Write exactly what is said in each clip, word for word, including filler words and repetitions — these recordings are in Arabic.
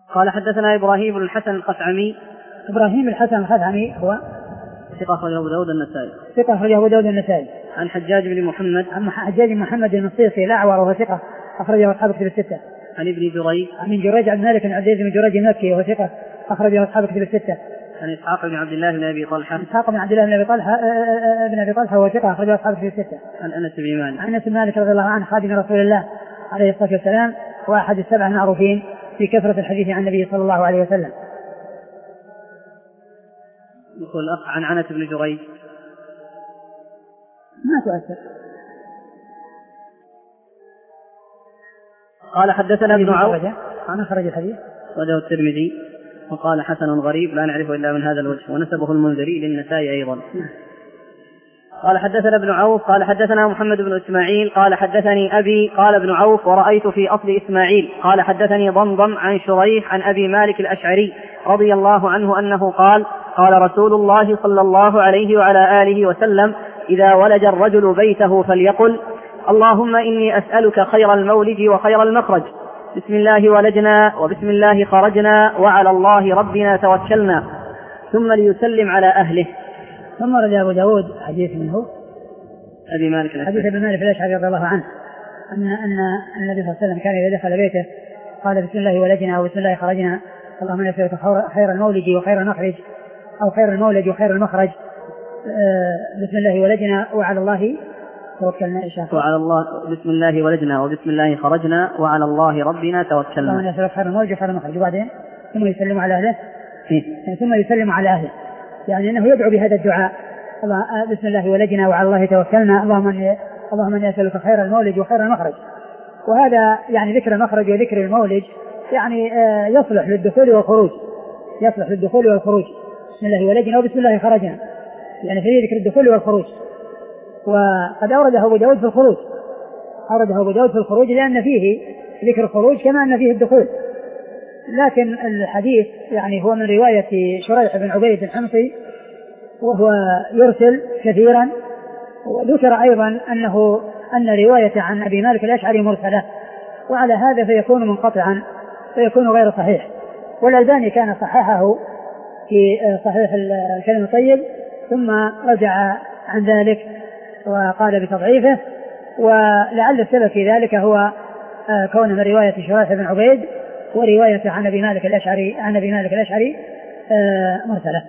قال حدثنا إبراهيم بن الحسن الخثعمي. إبراهيم الحسن الخثعمي هو ثقة أخرجه أبو داود النسائي. ثقة أخرجه أبو داود النسائي. عن حجاج بن محمد. عن حجاج بن محمد المصيصي الأعور وهو ثقة أخرجه أصحاب كتب الستة. عن ابن جريج. عن جريج عبد الملك بن عبد العزيز بن جريج المكي وهو ثقة أخرجه أصحاب كتب الستة. عن إسحاق بن عبد الله بن أبي طلحة. إسحاق بن عبد الله بن أبي طلحة بن أبي طلحة وهو ثقة أخرجه أصحاب كتب الستة. عن أنس بن مالك. عن أنس بن مالك رضي الله عنه خادم رسول الله عليه الصلاة والسلام وأحد السبع المعروفين في كثرة الحديث عن النبي صلى الله عليه وسلم. يقول الأخ عن عنة بن جريج. ما تؤثر. قال حدثنا ابن عوف. أنا خرج الحديث وله الترمذي وقال حسن غريب لا نعرفه إلا من هذا الوجه ونسبه المنذري للنسائي أيضا. قال حدثنا ابن عوف قال حدثنا محمد بن إسماعيل قال حدثني أبي قال ابن عوف ورأيت في أصل إسماعيل قال حدثني ضمضم عن شريح عن أبي مالك الأشعري رضي الله عنه أنه قال قال رسول الله صلى الله عليه وعلى آله وسلم إذا ولج الرجل بيته فليقل اللهم إني أسألك خير المولج وخير المخرج بسم الله ولجنا وبسم الله خرجنا وعلى الله ربنا توكلنا ثم ليسلم على أهله. ثم رجع أبو داود حديث منه أبي مالك حديث أبي مالك الأشعري رضي الله عنه أن أن النبي صلى الله عليه وسلم كان إذا دخل بيته قال بسم الله ولجنا وبسم الله خرجنا اللهم إني أسألك خير المولج وخير المخرج أو خير المولج وخير المخرج بسم الله ولجنا وعلى الله توكلنا إن شاء الله. وعلى الله بسم الله ولجنا وبسم الله خرجنا وعلى الله ربنا توكلنا. اللهم إني أسألك خير المولج وخير المخرج. وبعدين ثم يسلم على أهله. يعني ثم يسلم على أهله يعني أنه يدعو بهذا الدعاء الله بسم الله ولجنا وعلى الله توكلنا اللهم إني اللهم إني أسألك خير المولج وخير المخرج. وهذا يعني ذكر المخرج وذكر المولج يعني يصلح للدخول والخروج يصلح للدخول والخروج بسم الله ولجنا وبسم الله خرجنا يعني فيه ذكر الدخول والخروج. وقد أورده أبو داود في الخروج أورده أبو داود في الخروج لأن فيه ذكر الخروج كما أن فيه الدخول. لكن الحديث يعني هو من رواية شريح بن عبيد الحمصي وهو يرسل كثيرا. وذكر أيضا أنه أن رواية عن أبي مالك الأشعري مرسلة وعلى هذا فيكون منقطعا فيكون غير صحيح. والألباني كان صححه في صحيح الكلم الطيب ثم رجع عن ذلك وقال بتضعيفه. ولعل السبب في ذلك هو كونه من رواية شريح بن عبيد ورواية عن أبي مالك الأشعري عن أبي مالك الأشعري مرسلة.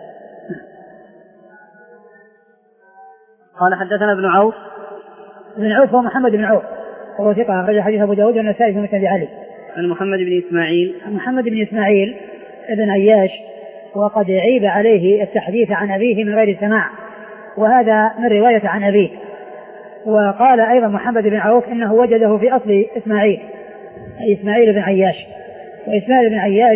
قال حدثنا ابن عوف. ابن عوف هو محمد بن عوف وهو ثقة أخرج حديث أبو داود والنسائي في مسند علي. عن محمد بن إسماعيل. عن محمد بن إسماعيل ابن عياش وقد عيب عليه التحديث عن أبيه من غير سماع وهذا من رواية عن أبيه. وقال أيضا محمد بن عوف إنه وجده في أصل إسماعيل أي إسماعيل بن عياش. وإسماعيل بن عياش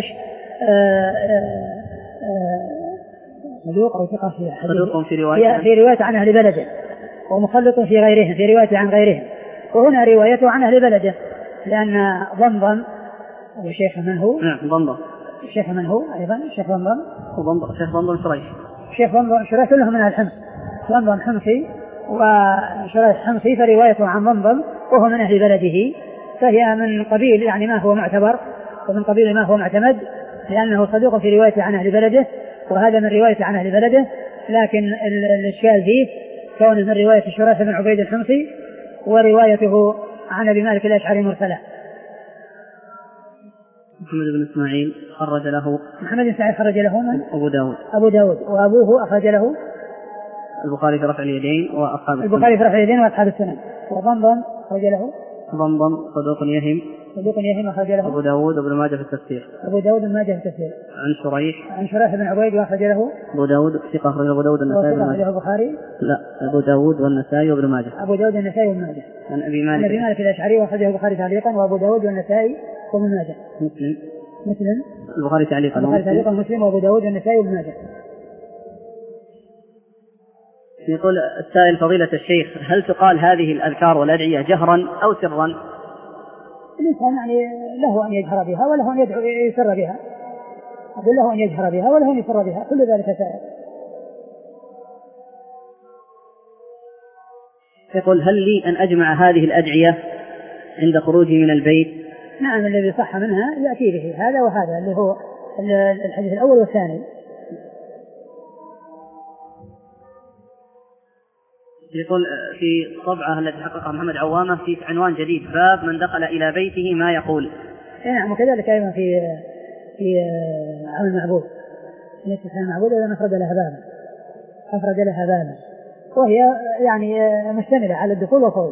صدوق أو ثقة في رواية في رواية عن أهل بلده ومخلط في غيرهم في رواية عن غيرهم. وهنا روايته عن أهل بلده لأن ضمضم وشيخ من هو نعم ضمضم الشيخ من هو أيضا الشيخ ضمضم وضمضم شيخ ضمضم شريح الشيخ ضمضم شريح كلهم من الحمص ضمضم حمصي وشريح حمصي فروايته عن ضمضم وهو من أهل بلده فهي من قبيل يعني ما هو معتبر ومن قبيل ما هو معتمد لأنه صدوق في روايته عن أهل بلده وهذا من روايته عن أهل بلده. لكن الإشكال فيه كونه من رواية شريح بن عبيد الحمصي وروايته عن أبي مالك الأشعري مرسلة. محمد بن إسماعيل خرج له محمد بن إسماعيل خرج له من أبو داود أبو داود وأبوه أخرج له البخاري في رفع اليدين وأصحاب السنن البخاري في رفع اليدين وأصحاب السنن. وضمضم خرج له ضمضم صدوق يهم صدوق يهم أخرج له أبو داود وابن ماجه في التفسير أبو داود وابن ماجه في التفسير. عن شريح عن شريح بن عبيد وأخرج له أبو داود ثقة أخرج أبو داود والنسائي البخاري لا أبو داود والنسائي وابن ماجه أبو داود والنسائي وابن ماجه. عن أبي مالك أبي مالك الأشعري وأخرجه البخاري تعليقا وأبو داود والنسائي وابن ماجه. مسلم مسلم البخاري تعليقا البخاري تعليقا مسلم وأبو داود والنسائي وابن ماجه. يقول السائل فضيلة الشيخ هل تقال هذه الأذكار والأدعية جهرا أو سرا؟ الإنسان يعني له أن يجهر بها وله أن يدعو يسر بها أقول له أن يجهر بها وله أن يسر بها كل ذلك سائر. يقول هل لي أن أجمع هذه الأدعية عند خروجي من البيت نعم الذي صح منها يأتي به هذا وهذا اللي هو الحديث الأول والثاني. يقول في طبعة التي حققها محمد عوامة في عنوان جديد باب من دخل إلى بيته ما يقول. نعم وكذلك أيضا في في عون المعبود نسبة المعبود إذا أفرد لها بابا أفرد لها بابا وهي يعني مشتملة على الدخول والخروج.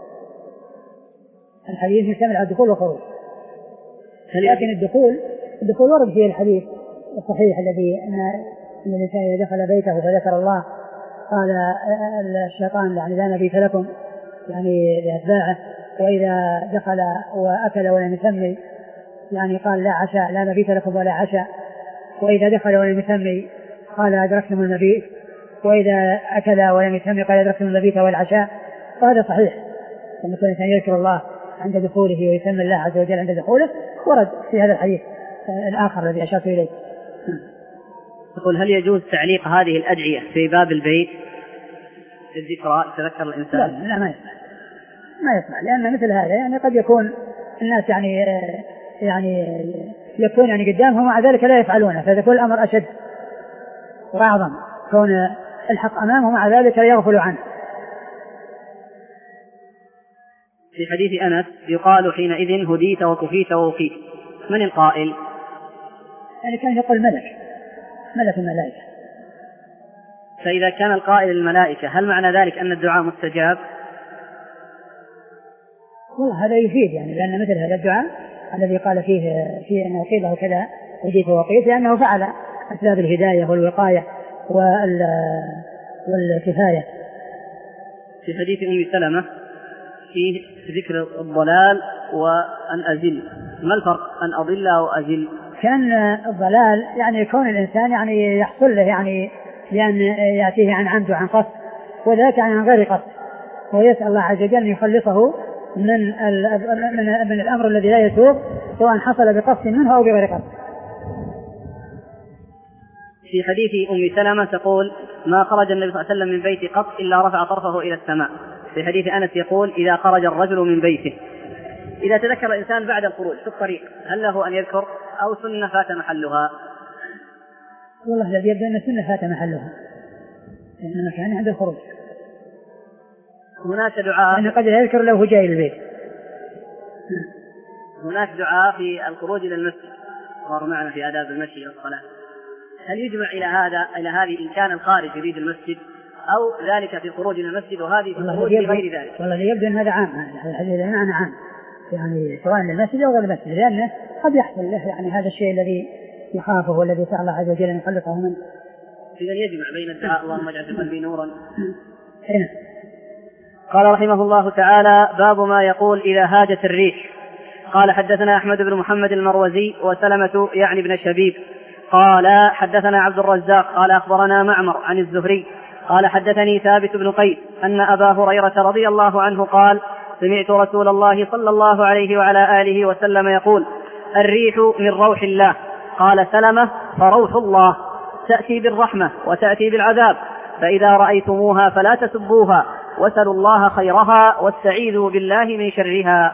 الحديث مشتمل على الدخول والخروج لكن الدخول الدخول ورد فيه الحديث الصحيح الذي أن الإنسان إذا دخل بيته فذكر الله قال الشيطان يعني لا مبيت لكم يعني لأتباعه، وإذا دخل وأكل ولم يسمي يعني قال لا عشاء لا مبيت لكم ولا عشاء، وإذا دخل ولم يسمي قال أدركتم المبيت، وإذا أكل ولم يسمي قال أدركتم المبيت والعشاء. وهذا صحيح أن كل إنسان يذكر الله عند دخوله ويسمي الله عز وجل عند دخوله ورد في هذا الحديث الآخر الذي أشرت إليه. يقول هل يجوز تعليق هذه الأدعية في باب البيت الذكرى تذكر الإنسان؟ لا, لا ما يسمع ما يسمع لأن مثل هذا يعني قد يكون الناس يعني يعني يكون يعني قدامهم ومع ذلك لا يفعلونه، فيكون الأمر أشد وأعظم كون الحق أمامه ومع ذلك يغفل عنه. في حديث أنس يقال حينئذ هديت وكفيت ووقيت، من القائل؟ يعني كان يقول ملك ملك الملائكة. فإذا كان القائل الملائكة هل معنى ذلك أن الدعاء مستجاب؟ والله هذا يفيد يعني لأن مثل هذا الدعاء الذي قال فيه فيه أنه قيل له كذا هديت ووقيت لأنه فعل أسباب الهداية والوقاية والكفاية. في حديث أم سلمة فيه ذكر الضلال وأن أزل، ما الفرق أن أضل أو أزل؟ كان الضلال يعني يكون الإنسان يعني يحصل له يعني لأن يأتيه عن عمد وعن قصد، وذلك عن غير قصد، ويسأل الله عز وجل أن يخلصه من, من, من الأمر الذي لا يسوق سواء حصل بقصد منه أو بغير قصد. في حديث أم سلمة تقول ما خرج النبي صلى الله عليه وسلم من بيته قط إلا رفع طرفه إلى السماء. في حديث أنس يقول إذا خرج الرجل من بيته، إذا تذكر الإنسان بعد الخروج في الطريق هل له أن يذكر أو سنة فات محلها؟ والله الذي يبدو أن السنة فات محلها لأنه كان عند الخروج. هناك دعاء أنا قد يذكر له جاي البيت. هناك دعاء في الخروج إلى المسجد مر معنا في آداب المشي والصلاة، هل يجمع إلى هذا إلى هذه إن كان الخارج يريد المسجد أو ذلك في خروج إلى المسجد وهذه في خروج غير ذلك؟ والله يبدو أن هذا عام، الحديث معنى عام يعني سواء للمسجد أو غير المسجد، لأنه قد يحصل له يعني هذا الشيء الذي يخافه والذي سأل الله عز وجل أن يخلصه منه. إذن يجمع بين الدعاء اللهم اجعل في قلبي نورا. هنا. قال رحمه الله تعالى باب ما يقول إذا هاجت الريح. قال حدثنا أحمد بن محمد المروزي وسلمة يعني بن شبيب قال حدثنا عبد الرزاق قال أخبرنا معمر عن الزهري قال حدثني ثابت بن قيس أن أبا هريرة رضي الله عنه قال سمعت رسول الله صلى الله عليه وعلى آله وسلم يقول الريح من روح الله. قال سلمة فروح الله تأتي بالرحمة وتأتي بالعذاب، فإذا رأيتموها فلا تسبوها وسلوا الله خيرها واستعيذوا بالله من شرها.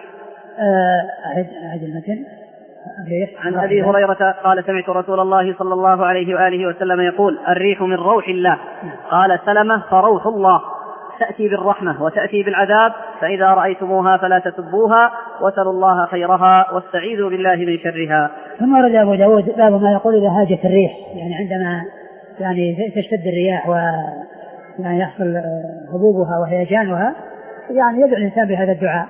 أعد أعد المتن. عن أبي هريرة قال سمعت رسول الله صلى الله عليه وآله وسلم يقول الريح من روح الله. قال سلمة فروح الله تأتي بالرحمة وتأتي بالعذاب، فإذا رأيتموها فلا تسبوها وسلوا الله خيرها واستعيذوا بالله من شرها. ثم ورد أبو داود باب ما يقول إذا هاجت الريح، يعني عندما يعني تشتد الرياح ويعني يحصل هبوبها وهيجانها يعني يدعو الإنسان بهذا الدعاء.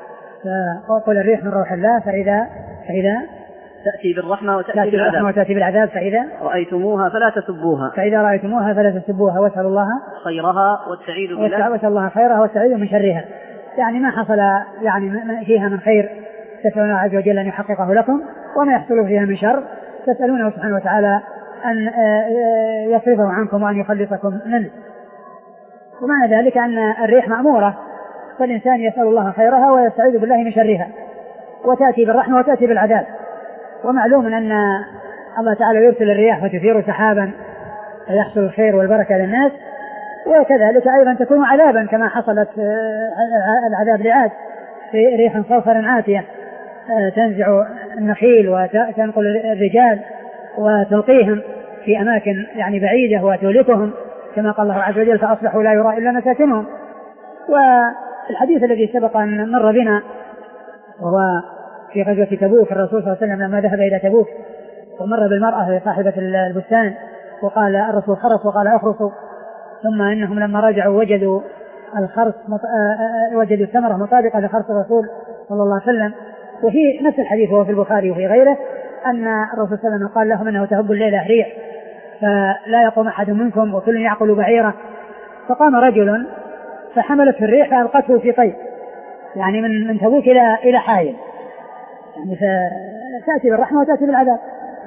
فقل الريح من روح الله فإذا فإذا تأتي بالرحمة وتأتي بالعذاب وتأتي بالعذاب فإذا رأيتموها فلا تسبوها فإذا رأيتموها فلا تسبوها واسألوا الله خيرها واستعيذوا بالله واسألوا الله خيرها واستعيذوا من شرها. يعني ما حصل يعني فيها من خير تسألون عز وجل أن يحققه لكم، وما يحصل فيها من شر تسألونه سبحانه وتعالى أن يصرفه عنكم وأن يخلصكم منه. ومعنى ذلك أن الريح مأمورة، فالإنسان يسأل الله خيرها ويستعيذ بالله من شرها، وتأتي بالرحمة وتأتي بالعذاب. ومعلوم أن الله تعالى يرسل الرياح فتثير سحابا فيحصل الخير والبركة للناس، وكذلك أيضا تكون عذابا كما حصلت العذاب لعاد في ريح صرصر عاتية تنزع النخيل وتنقل الرجال وتلقيهم في أماكن يعني بعيدة وتهلكهم كما قال الله عز وجل فأصبحوا لا يرى إلا مساكنهم. والحديث الذي سبق أن مر بنا وهو في غزوة تبوك الرسول صلى الله عليه وسلم لما ذهب إلى تبوك ومر بالمرأة صاحبة البستان وقال الرسول خرص وقال أخرصوا، ثم إنهم لما رجعوا وجدوا الخرص وجدوا الثمرة مطابقة لخرص الرسول صلى الله عليه وسلم. وفي نفس الحديث وهو في البخاري وفي غيره أن الرسول صلى الله عليه وسلم قال لهم أنه تهب الليلة ريح فلا يقوم أحد منكم وكل يعقل بعيره، فقام رجل فحملت في الريح فألقته في طيب يعني من من تبوك إلى إلى حائل، يعني فتأتي بالرحمة وتأتي بالعذاب.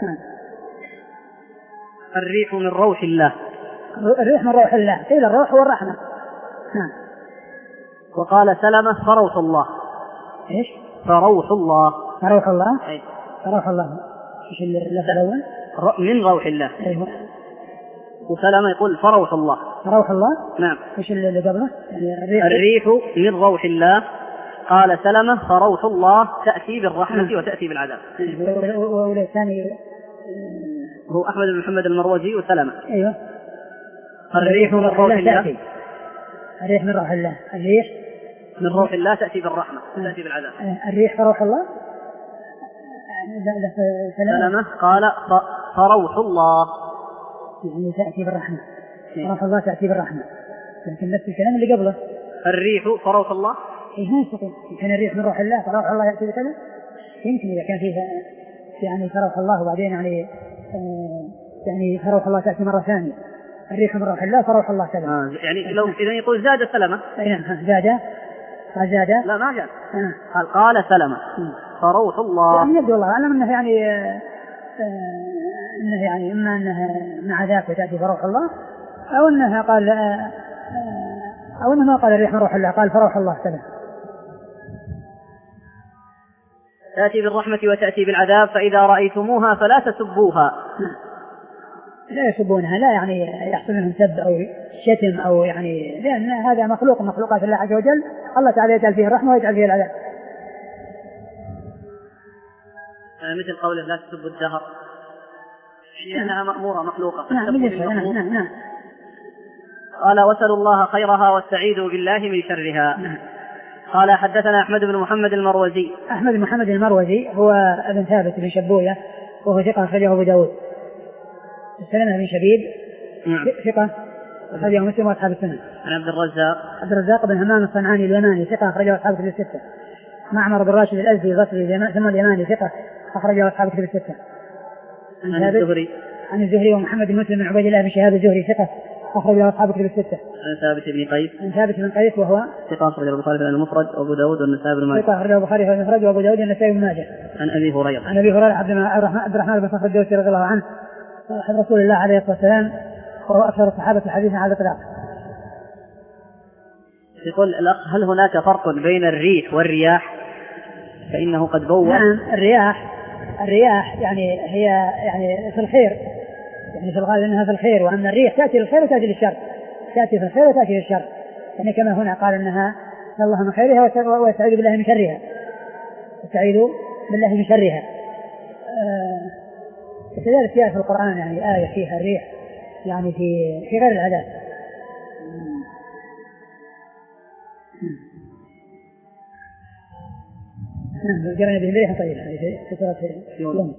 الريح من روح الله. الريح من روح الله، قيل الروح هو الرحمة. نعم. وقال سلمة فروح الله. إيش؟ فروح الله. فروح الله. أي. فروح الله. إيش اللفظ الأول؟ من روح الله. أيوه. وسلمة يقول فروح الله. فروح الله. نعم. إيش اللي قبله؟ يعني الريح. الريح من روح الله. قال سلمة فروح الله تأتي بالرحمة وتأتي بالعذاب. والثاني هو أحمد بن محمد المروزي وسلمة. أيوه. الريح من روح الله. الريح من روح الله. الريح من روح الله تأتي بالرحمة وتأتي بالعذاب. الريح فروح الله. سلمة قال فروح الله يعني تأتي بالرحمة. فروح الله تأتي بالرحمة، لكن نفس الكلام اللي قبله الريح فروح الله. إيه ما يستطيع كان الريح من روح الله فروح الله يأتي بكذا، يمكن إذا كان فيها يعني فروح الله وبعدين يعني آه يعني فروح الله تأتي مرة ثانية. الريح من روح الله فروح الله كذا. آه يعني لو إذا يقول زاد سلمة. نعم زاد. قال زاد. لا ما جاء. آه. قال قال سلمة فروح الله. يعني يبدو الله أعلم أنه يعني آه أنه يعني إما أنها مع ذاك وتأتي فروح الله أو أنها قال آه أو أنه ما قال الريح من روح الله قال فروح الله كذا. تأتي بالرحمة وتأتي بالعذاب فإذا رأيتموها فلا تسبوها. لا يسبونها، لا يعني يحصل منهم سب أو شتم أو يعني، لأن هذا مخلوق مخلوقات الله عز وجل، الله تعالى يجعل فيه الرحمة ويجعل فيه العذاب. مثل قوله لا تسبوا الدهر لأنها مأمورة مخلوقة. نعم نعم نعم نعم. قال وسلوا الله خيرها واستعيذوا بالله من شرها. نعم. قال حدثنا أحمد بن محمد المروزي. أحمد بن محمد المروزي هو ابن ثابت بن شبوية وهو ثقة أخرجه أبو داود. سلمة بن شبيب ثقة أخرجه مسلم وأصحاب السنن. عن عبد الرزاق. عبد الرزاق بن همام الصنعاني اليماني ثقة أخرجه أصحاب الكتب الستة. معمر بن راشد الأزدي البصري ثم اليماني ثقة أخرجه أصحاب الكتب الستة. عن الزهري. عن الزهري ومحمد بن مسلم بن عبيد الله بن شهاب الزهري ثقة أخرجه أصحاب الكتب الستة. عن ثابت بن قيس. عن ثابت بن قيس وهو ثقة أخرجه البخاري في المفرد وأبو داود والنسائي بن ماجه. ثقة أخرجه البخاري في المفرد وأبو داود والنسائي بن ماجه. عن أبي هريرة. عن أبي هريرة عبد الرحمن بن صخر الدوسي رضي الله عنه صاحب رسول الله عليه الصلاة والسلام وهو أكثر الصحابة حديثا على الإطلاق. يقول الأخ هل هناك فرق بين الريح والرياح؟ فإنه قد بوّ. نعم الرياح الرياح يعني هي يعني في الخير، يعني في الغالب أنها في الخير، وأن الريح تأتي للخير وتأتي للشر، تأتي في الخير وتأتي للشر، يعني كما هنا قال أنها الله من خيرها ويستعيذ بالله من شرها، يستعيذ بالله من شرها. كذلك جاء في القرآن يعني آية فيها الريح يعني في في غير العذاب. جرنا به بريح طيب في سورة يونس.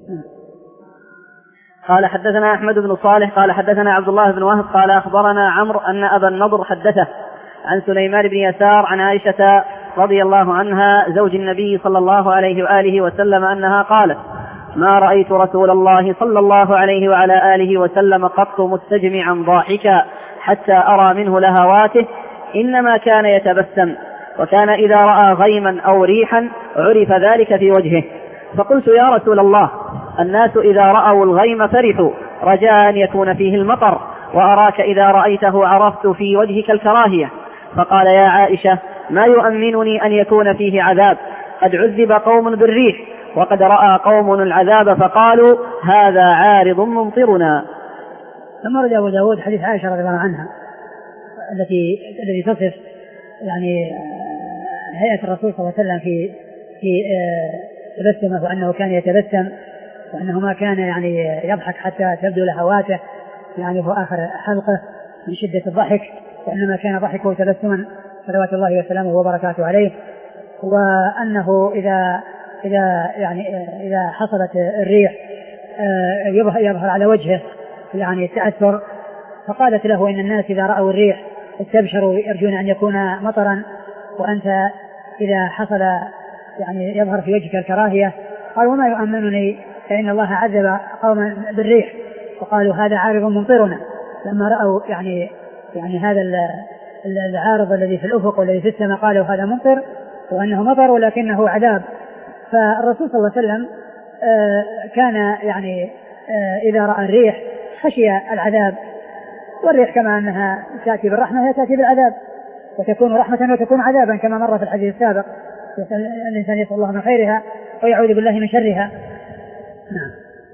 قال حدثنا أحمد بن صالح قال حدثنا عبد الله بن وهب قال أخبرنا عمرو أن أبا النضر حدثه عن سليمان بن يسار عن عائشة رضي الله عنها زوج النبي صلى الله عليه وآله وسلم أنها قالت: ما رأيت رسول الله صلى الله عليه وعلى آله وسلم قط مستجمعا ضاحكا حتى أرى منه لهواته، إنما كان يتبسم، وكان إذا رأى غيما أو ريحا عرف ذلك في وجهه. فقلت: يا رسول الله، الناس إذا رأوا الغيم فرحوا رجاء أن يكون فيه المطر، وأراك إذا رأيته عرفت في وجهك الكراهية. فقال: يا عائشة، ما يؤمنني أن يكون فيه عذاب، قد عذب قوم بالريح وقد رأى قوم العذاب فقالوا هذا عارض ممطرنا. ثم رد أبو داود حديث عائشة رضي الله عنها التي الذي تصف يعني هيئة الرسول صلى الله عليه وسلم في في تبسمه وأنه كان يتبسم وأنه ما كان يعني يضحك حتى تبدو لهواته يعني في آخر حلقه من شدة الضحك، وإنما كان ضحكه تبسما صلوات الله وسلامه وبركاته عليه. وأنه إذا إذا يعني إذا حصلت الريح يظهر على وجهه يعني التأثر، فقالت له إن الناس إذا رأوا الريح استبشروا يرجون أن يكون مطرا، وأنت إذا حصل يعني يظهر في وجهك الكراهية. قال وما يؤمنني فإن الله عذب قوما بالريح، وقالوا هذا عارض ممطرنا، لما رأوا يعني يعني هذا العارض الذي في الأفق والذي في السماء قالوا هذا ممطر وأنه مطر ولكنه عذاب. فالرسول صلى الله عليه وسلم كان يعني إذا رأى الريح خشي العذاب، والريح كما أنها تأتي بالرحمة هي تأتي بالعذاب، وتكون رحمة وتكون عذابا كما مر في الحديث السابق. الإنسان يسأل الله من خيرها ويعوذ بالله من شرها. نعم.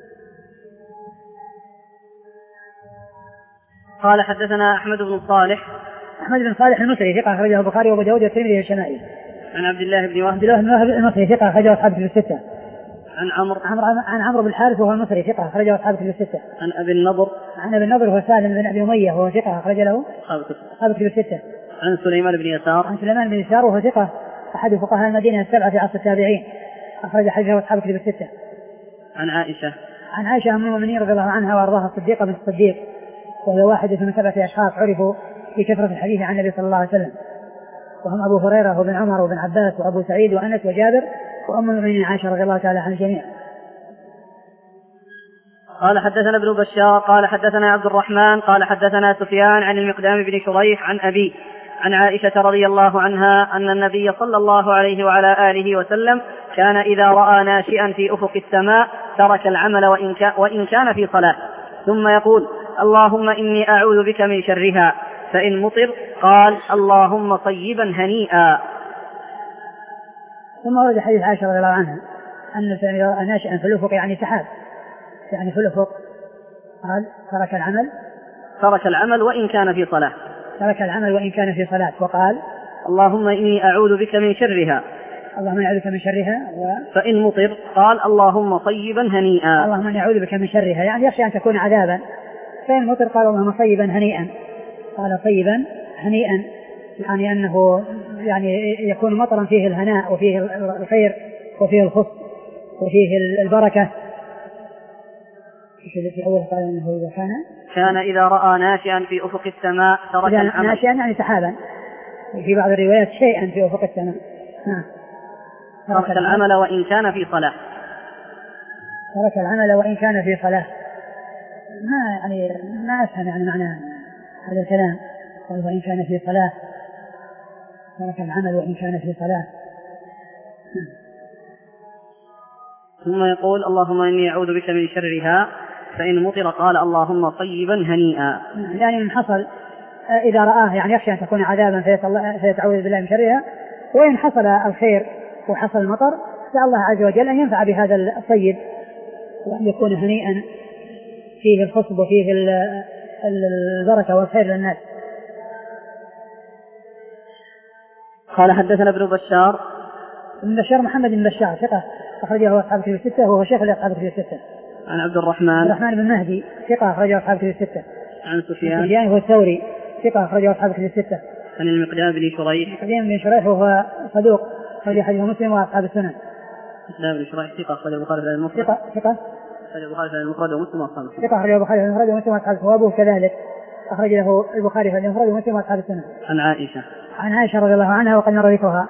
قال حدثنا أحمد بن صالح أحمد بن صالح المصري ثقة أخرجه البخاري وأبو داود والترمذي والشمائل. عن عبد الله بن وهب عبد الله بن وهب المصري ثقة أخرجه أصحاب الكتب الستة. عن عمرو عن عمرو بن الحارث وهو المصري ثقة أخرجه أصحاب الكتب الستة. عن أبي النضر عن أبي النضر هو سالم بن أبي أمية وهو ثقة أخرج له أصحاب الكتب الستة. عن سليمان بن يسار عن سليمان بن يسار وهو ثقة أحد فقهاء المدينة السبعة في عصر التابعين أخرج حديثه أصحاب الكتب الستة. عن عائشة عن عائشة أم المؤمنين رضي الله عنها وأرضاها الصديقة بنت الصديق، وهي واحدة من سبعة أشخاص عرفوا بكثرة الحديث عن النبي صلى الله عليه وسلم، وهم أبو هريرة وابن عمر وابن عباس وأبو سعيد وأنس وجابر وأم المؤمنين عائشة رضي الله تعالى عن الجميع. قال حدثنا ابن بشار قال حدثنا عبد الرحمن قال حدثنا سفيان عن المقدام بن شريح عن أبي عن عائشة رضي الله عنها أن النبي صلى الله عليه وعلى آله وسلم كان إذا رأى ناشئا في أفق السماء ترك العمل وإن كان, وإن كان في صلاة، ثم يقول اللهم إني أعوذ بك من شرها، فإن مطر قال اللهم طيبا هنيئا. ثم ورد حديث عائشة رضي الله عنها أن إذا رأى ناشئا في الأفق يعني سحاب، يعني في الأفق قال ترك العمل ترك العمل وإن كان في صلاة ترك العمل وإن كان في صلاة وقال اللهم إني أعوذ بك من شرها اللهم أعوذ بك من شرها و... فإن مطر قال اللهم طيبا هنيئا. اللهم إني أعوذ بك من شرها يعني يخشى أن تكون عذابا، فإن مطر قال اللهم طيبا هنيئا. قال طيبا هنيئا يعني أنه يعني يكون مطرا فيه الهناء وفيه الخير وفيه الخص وفيه البركة. في أول قال أنه إذا كان كان إذا رأى ناشئا في أفق السماء ترك العمل. ناشئا يعني سحابا، في بعض الروايات شيئا في أفق السماء. نعم. ترك العمل وإن كان في صلاة ترك العمل وإن كان في صلاة ما يعني ما أفهم يعني معنى هذا الكلام. وإن كان في صلاة ترك العمل وإن كان في صلاة. ثم يقول اللهم إني أعوذ بك من شرها، فإن مطر قال اللهم طيبا هنيئا. يعني من حصل إذا رآه يعني يخشى أن تكون عذابا فيتعوذ بالله من شرها، وإن حصل الخير وحصل المطر سأل الله عز وجل أن ينفع بهذا الطيب وأن يكون هنيئا فيه الخصب وفيه البركة والخير للناس. قال حدثنا ابن بشار ابن بشار محمد بن بشار ثقة أخرجه أصحاب الكتب الستة وهو شيخ لأصحاب الكتب الستة. عن عبد الرحمن عبد الرحمن بن مهدي ثقة أخرجه أصحاب الكتب الستة. عن سفيان سفيان هو الثوري ثقة أخرجه أصحاب الكتب الستة. عن المقدام بن شريح المقدام بن شريح وهو صدوق أخرج حديث مسلم وأصحاب السنن. المقدام بن شريح ثقة أخرج البخاري في المفرد ثقة ثقة أخرج البخاري في المفرد ومسلم وأصحاب السنن. ثقة أخرج البخاري في المفرد ومسلم وأصحاب السنن، وأبوه كذلك أخرج له البخاري في المفرد ومسلم وأصحاب السنن. عن عائشة عن عائشة رضي الله عنها وقد مر ذكرها.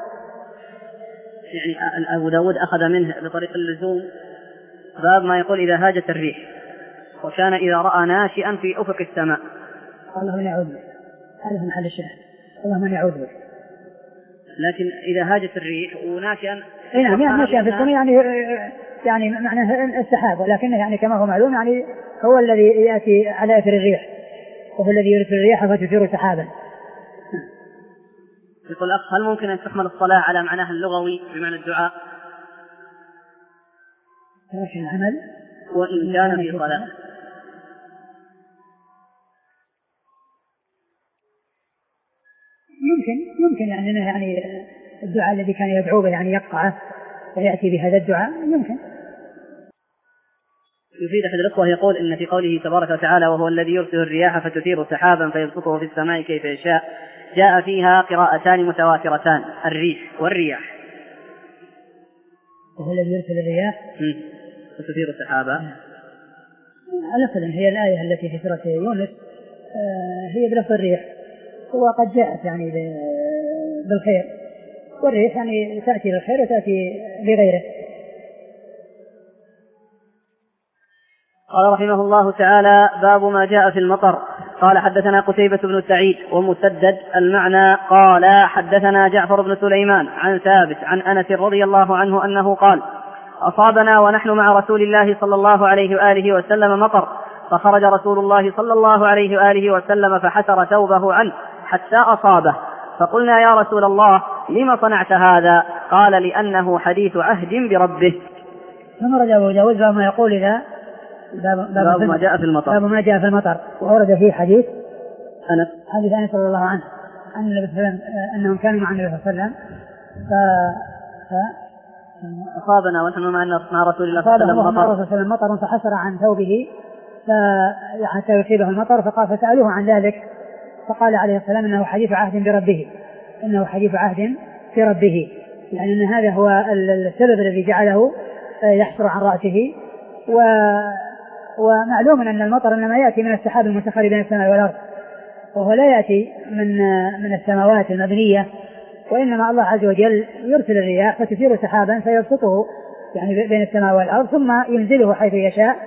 يعني أبو داود أخذ منه بطريق اللزوم باب ما يقول إذا هاجت الريح، وكان إذا رأى ناشئا في أفق السماء. اللهم يعوذ بك، هذا هو محل الشاهد، اللهم يعوذ بك. لكن إذا هاجت الريح وناشئا اي نعم يعني ناشئا في السماء يعني يعني معناه السحاب، ولكنه يعني كما هو معلوم يعني هو الذي يأتي على أثر الريح، وهو الذي يرسل الرياح فتثير سحابا. يقول الأخ هل ممكن أن تحمل الصلاة على معناها اللغوي بمعنى الدعاء؟ ترك العمل وإن كان في صلاة. يمكن يمكن يعني يعني الدعاء الذي كان يدعو به يعني يقطعه ويأتي بهذا الدعاء يمكن. يفيد أحد الأخوة يقول إن في قوله تبارك وتعالى وهو الذي يرسل الرياح فتثير سحابا فيبسطه في السماء كيف يشاء جاء فيها قراءتان متواترتان الريح والرياح. وهو الذي يرسل الرياح فتثير سحابا على كل هي الآية التي في سورة يونس هي بلفظ الريح وقد جاءت يعني بالخير، والريح يعني تأتي بالخير وتأتي بغيره. قال رحمه الله تعالى باب ما جاء في المطر. قال حدثنا قتيبة بن سعيد ومسدد المعنى قال حدثنا جعفر بن سليمان عن ثابت عن أنس رضي الله عنه أنه قال أصابنا ونحن مع رسول الله صلى الله عليه وآله وسلم مطر فخرج رسول الله صلى الله عليه وآله وسلم فحسر ثوبه عنه حتى أصابه فقلنا يا رسول الله لما صنعت هذا؟ قال لأنه حديث عهد بربه. ثم رجع أبو داود باب ما يقول إذا باب, باب, باب ما جاء في المطر باب ما جاء في المطر وأورد فيه حديث أنس حديث أنس صلى الله عنه أن النبي صلى الله عليه وسلم أنهم كانوا مع النبي صلى الله عليه وسلم ف... ف... أصابنا ونحن مع رسول الله صلى الله عليه وسلم مطر فحسر عن ثوبه حتى يصيبه المطر فقال فسألوه عن ذلك فقال عليه السلام إنه حديث عهد بربه إنه حديث عهد بربه يعني أن هذا هو السبب الذي جعله يحسر عن رأسه. و... ومعلوم أن المطر إنما يأتي من السحاب المسخر بين السماء والأرض وهو لا يأتي من من السماوات المبنية، وإنما الله عز وجل يرسل الرياح فتثير سحابا فيبسطه يعني بين السماء والأرض ثم ينزله حيث يشاء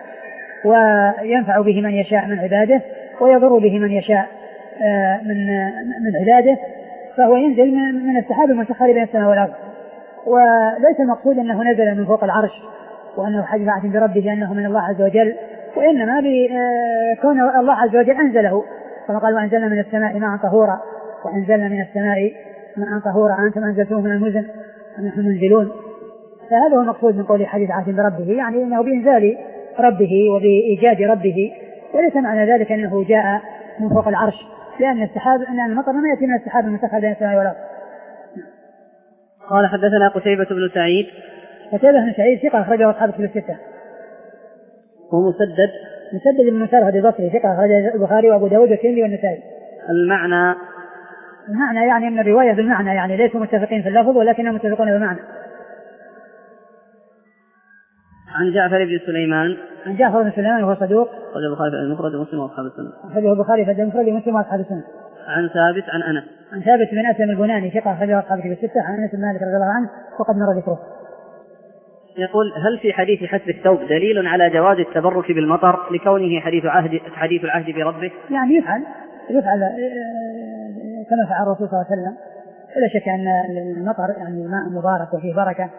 وينفع به من يشاء من عباده ويضر به من يشاء من من عباده، فهو ينزل من السحاب المسخر بين السماء والأرض. وليس المقصود أنه نزل من فوق العرش وأنه حديث عهد بربه أنه من الله عز وجل، وإنما بكون الله عز وجل أنزله كما قال وأنزلنا من السماء ماء طهورا وأنزلنا من السماء ماء طهورا أنتم أنزلتوه من المزن ونحن منزلون. فهذا هو المقصود من قول حديث عهد بربه يعني أنه بإنزال ربه وبإيجاد ربه، وليس معنى ذلك أنه جاء من فوق العرش لأن السحاب أن المطر ما يأتي من السحاب المسخر بين السماء والأرض. قال حدثنا قتيبة بن سعيد قتيبة بن سعيد ثقة أخرجه أصحاب الكتب الستة. ومسدد مسدد بن مسرهد البصري ثقة أخرجه البخاري وأبو داود والترمذي والنسائي. المعنى المعنى يعني من الرواية بالمعنى يعني ليسوا متفقين في اللفظ ولكنهم متفقون بالمعنى. عن جعفر بن سليمان عن جعفر بن سليمان وهو صدوق أخرجه البخاري في المفرد ومسلم وأصحاب السنة أخرجه البخاري في المفرد ومسلم وأصحاب السنة. عن ثابت عن أنس عن ثابت بن أسلم البناني ثقة أخرجه أصحاب الكتب الستة عن أنس بن مالك رضي الله عنه وقد مر ذكره. يقول هل في حديث حسب الثوب دليل على جواز التبرك بالمطر لكونه حديث عهد حديث العهد بربه؟ يعني يفعل يفعل كما فعل الرسول صلى الله عليه وسلم، ولا شك أن المطر يعني ماء مبارك وفيه بركة.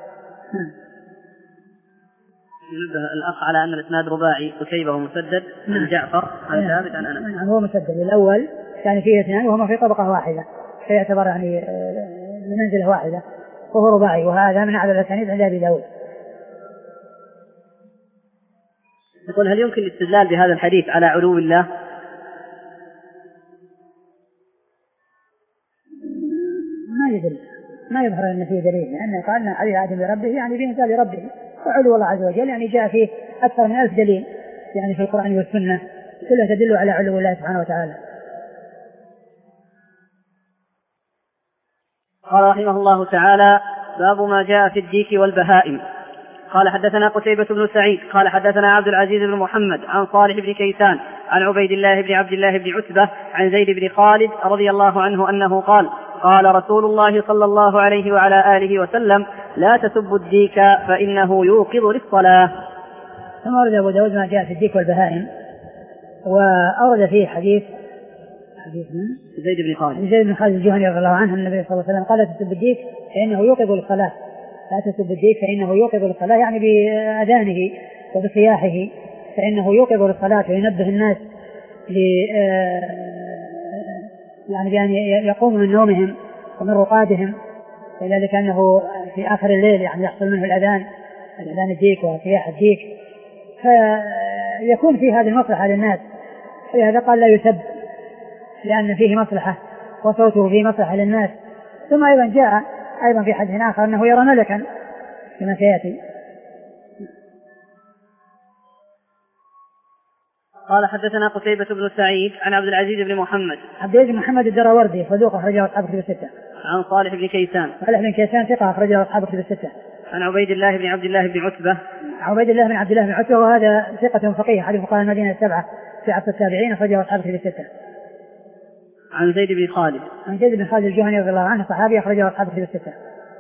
ينبه الأخ على أن الإسناد رباعي قتيبة ومسدد عن جعفر عن ثابت عن أنس. يعني هو مسدد الأول يعني فيه اثنان وهما في طبقة واحدة فيعتبر يعني منزلة واحدة وهو رباعي، وهذا من أعلى الأسانيد عند أبي داود. يقول هل يمكن الاستدلال بهذا الحديث على علو الله؟ ما يدل ما يظهر أن فيه دليل، لأنه قالنا حديث عهد بربه يعني بإنزال ربه، وعلو الله عز وجل يعني جاء فيه أكثر من ألف دليل يعني في القرآن والسنة كلها تدل على علو الله سبحانه وتعالى. قال رحمه الله تعالى باب ما جاء في الديك والبهائم. قال حدثنا قتيبة بن سعيد قال حدثنا عبد العزيز بن محمد عن صالح بن كيسان عن عبيد الله بن عبد الله بن عتبة عن زيد بن خالد رضي الله عنه أنه قال قال رسول الله صلى الله عليه وعلى آله وسلم لا تسبوا الديك فإنه يوقظ للصلاة. ثم أورد أبو داود ما جاء في الديك والبهائم، وأورد فيه حديث حديث من زيد بن خالد زيد بن خالد الجهني رضي الله عنه النبي صلى الله عليه وسلم قال لا تسبوا الديك فإنه يوقظ للصلاة، لا تسبوا الديك فإنه يوقظ للصلاة يعني بأذانه وبصياحه، فإنه يوقظ للصلاة وينبه الناس ل يعني بأن يقوموا من نومهم ومن رقادهم، لذلك أنه في آخر الليل يعني يحصل منه الأذان الأذان الديك وصياح الديك، فيكون في هذه المصلحة للناس، ولهذا قال لا يسب لأن فيه مصلحة وصوته فيه مصلحة للناس. ثم أيضا جاء أيضا في حديث آخر أنه يرى ملكا كما سيأتي. قال حدثنا قتيبة بن سعيد عن عبد العزيز بن محمد. عبد العزيز بن محمد الدراوردي صدوق أخرجه أصحاب الكتب الستة. عن صالح بن كيسان. صالح بن كيسان ثقة أخرجه أصحاب الكتب الستة. عن عبيد الله بن عبد الله بن عتبة. عبيد الله بن عبد الله بن عتبة وهذا ثقة فقيه أحد فقهاء المدينة السبعة في عصر التابعين أخرجه أصحاب الكتب الستة. عن زيد بن خالد. عن زيد بن خالد الجهني رضي الله عنه صحابي أخرجه أصحاب الكتب الستة.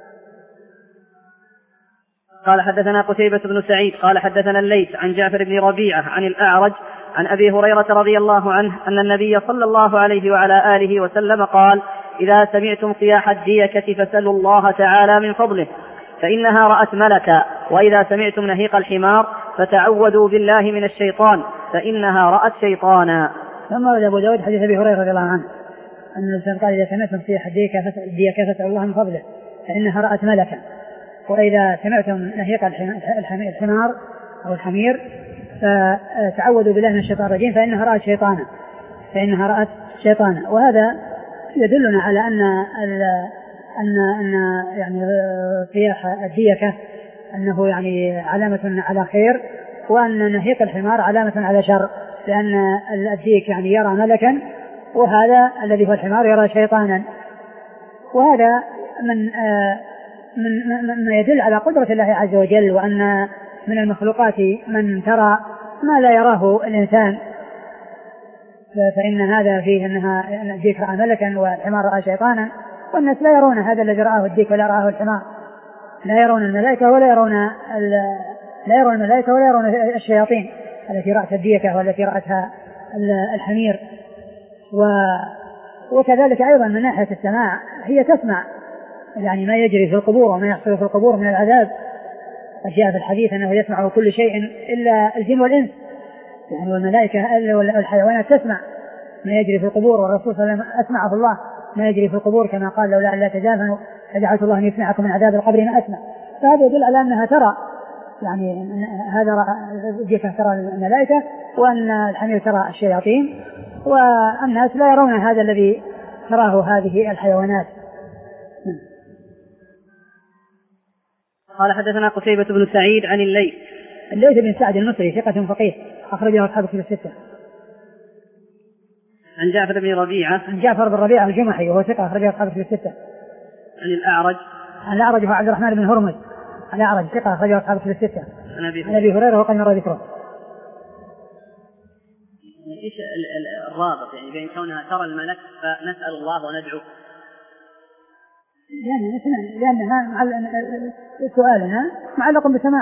قال حدثنا قتيبة بن سعيد قال حدثنا الليث عن جعفر بن ربيعة عن الأعرج عن أبي هريرة رضي الله عنه أن النبي صلى الله عليه وعلى آله وسلم قال: إذا سمعتم صياح الديكة فسلوا الله تعالى من فضله فإنها رأت ملكا، وإذا سمعتم نهيق الحمار فتعوذوا بالله من الشيطان فإنها رأت شيطانا. ثم ورد أبو داود حديث أبي هريرة رضي الله عنه أن الإنسان قال: إذا سمعتم صياح الديكة فسلوا الله من فضله فإنها رأت ملكا، وإذا سمعتم نهيق الحمار أو الحمير فتعوذوا بالله من الشيطان الرجيم فإنها رأت شيطانا فإنها رأت شيطانا. وهذا يدلنا على أن أن أن يعني صياح الديكة أنه يعني علامة على خير، وأن نهيق الحمار علامة على شر، لأن الديك يعني يرى ملكا، وهذا الذي هو الحمار يرى شيطانا. وهذا من من ما يدل على قدرة الله عز وجل، وأن من المخلوقات من ترى ما لا يراه الإنسان، فإن هذا فيه أنها الديك رأى ملكا والحمار رأى شيطانا، والناس لا يرون هذا الذي رآه الديك ولا رآه الحمار، لا يرون الملائكة ولا يرون لا يرون الملائكة ولا يرون الشياطين التي رأت الديكة والتي رأتها الحمير. وكذلك أيضا من ناحية السماع هي تسمع يعني ما يجري في القبور وما يحصل في القبور من العذاب. جاء في الحديث أنه يسمع كل شيء إلا الجن والإنس، يعني والملائكة والحيوانات تسمع ما يجري في القبور، والرسول صلى الله عليه وسلم أسمعه الله ما يجري في القبور كما قال: لولا أن لا تجافنوا فجعلت الله أن يسمعكم من عذاب القبر ما أسمع. فهذا يدل على أنها ترى، يعني هذا الديكة ترى الملائكة، وأن الحمير ترى الشياطين، والناس لا يرون هذا الذي تراه هذه الحيوانات. قال حدثنا قتيبة بن سعيد عن الليث. الليث بن سعد المصري ثقة فقيه أخرجه أصحاب الكتب الستة. عن جعفر بن ربيعة. عن جعفر بن ربيعة الجمحي وهو ثقة أخرجه أصحاب الكتب الستة. عن الأعرج. عن الأعرج هو عبد الرحمن بن هرمز الأعرج ثقة أخرجه أصحاب الكتب الستة. عن أبي هريرة وقد مر ذكره. إيش الرابط يعني بين كونها ترى الملك فنسأل الله وندعو؟ يعني لأنها سؤالنا معلق بسماع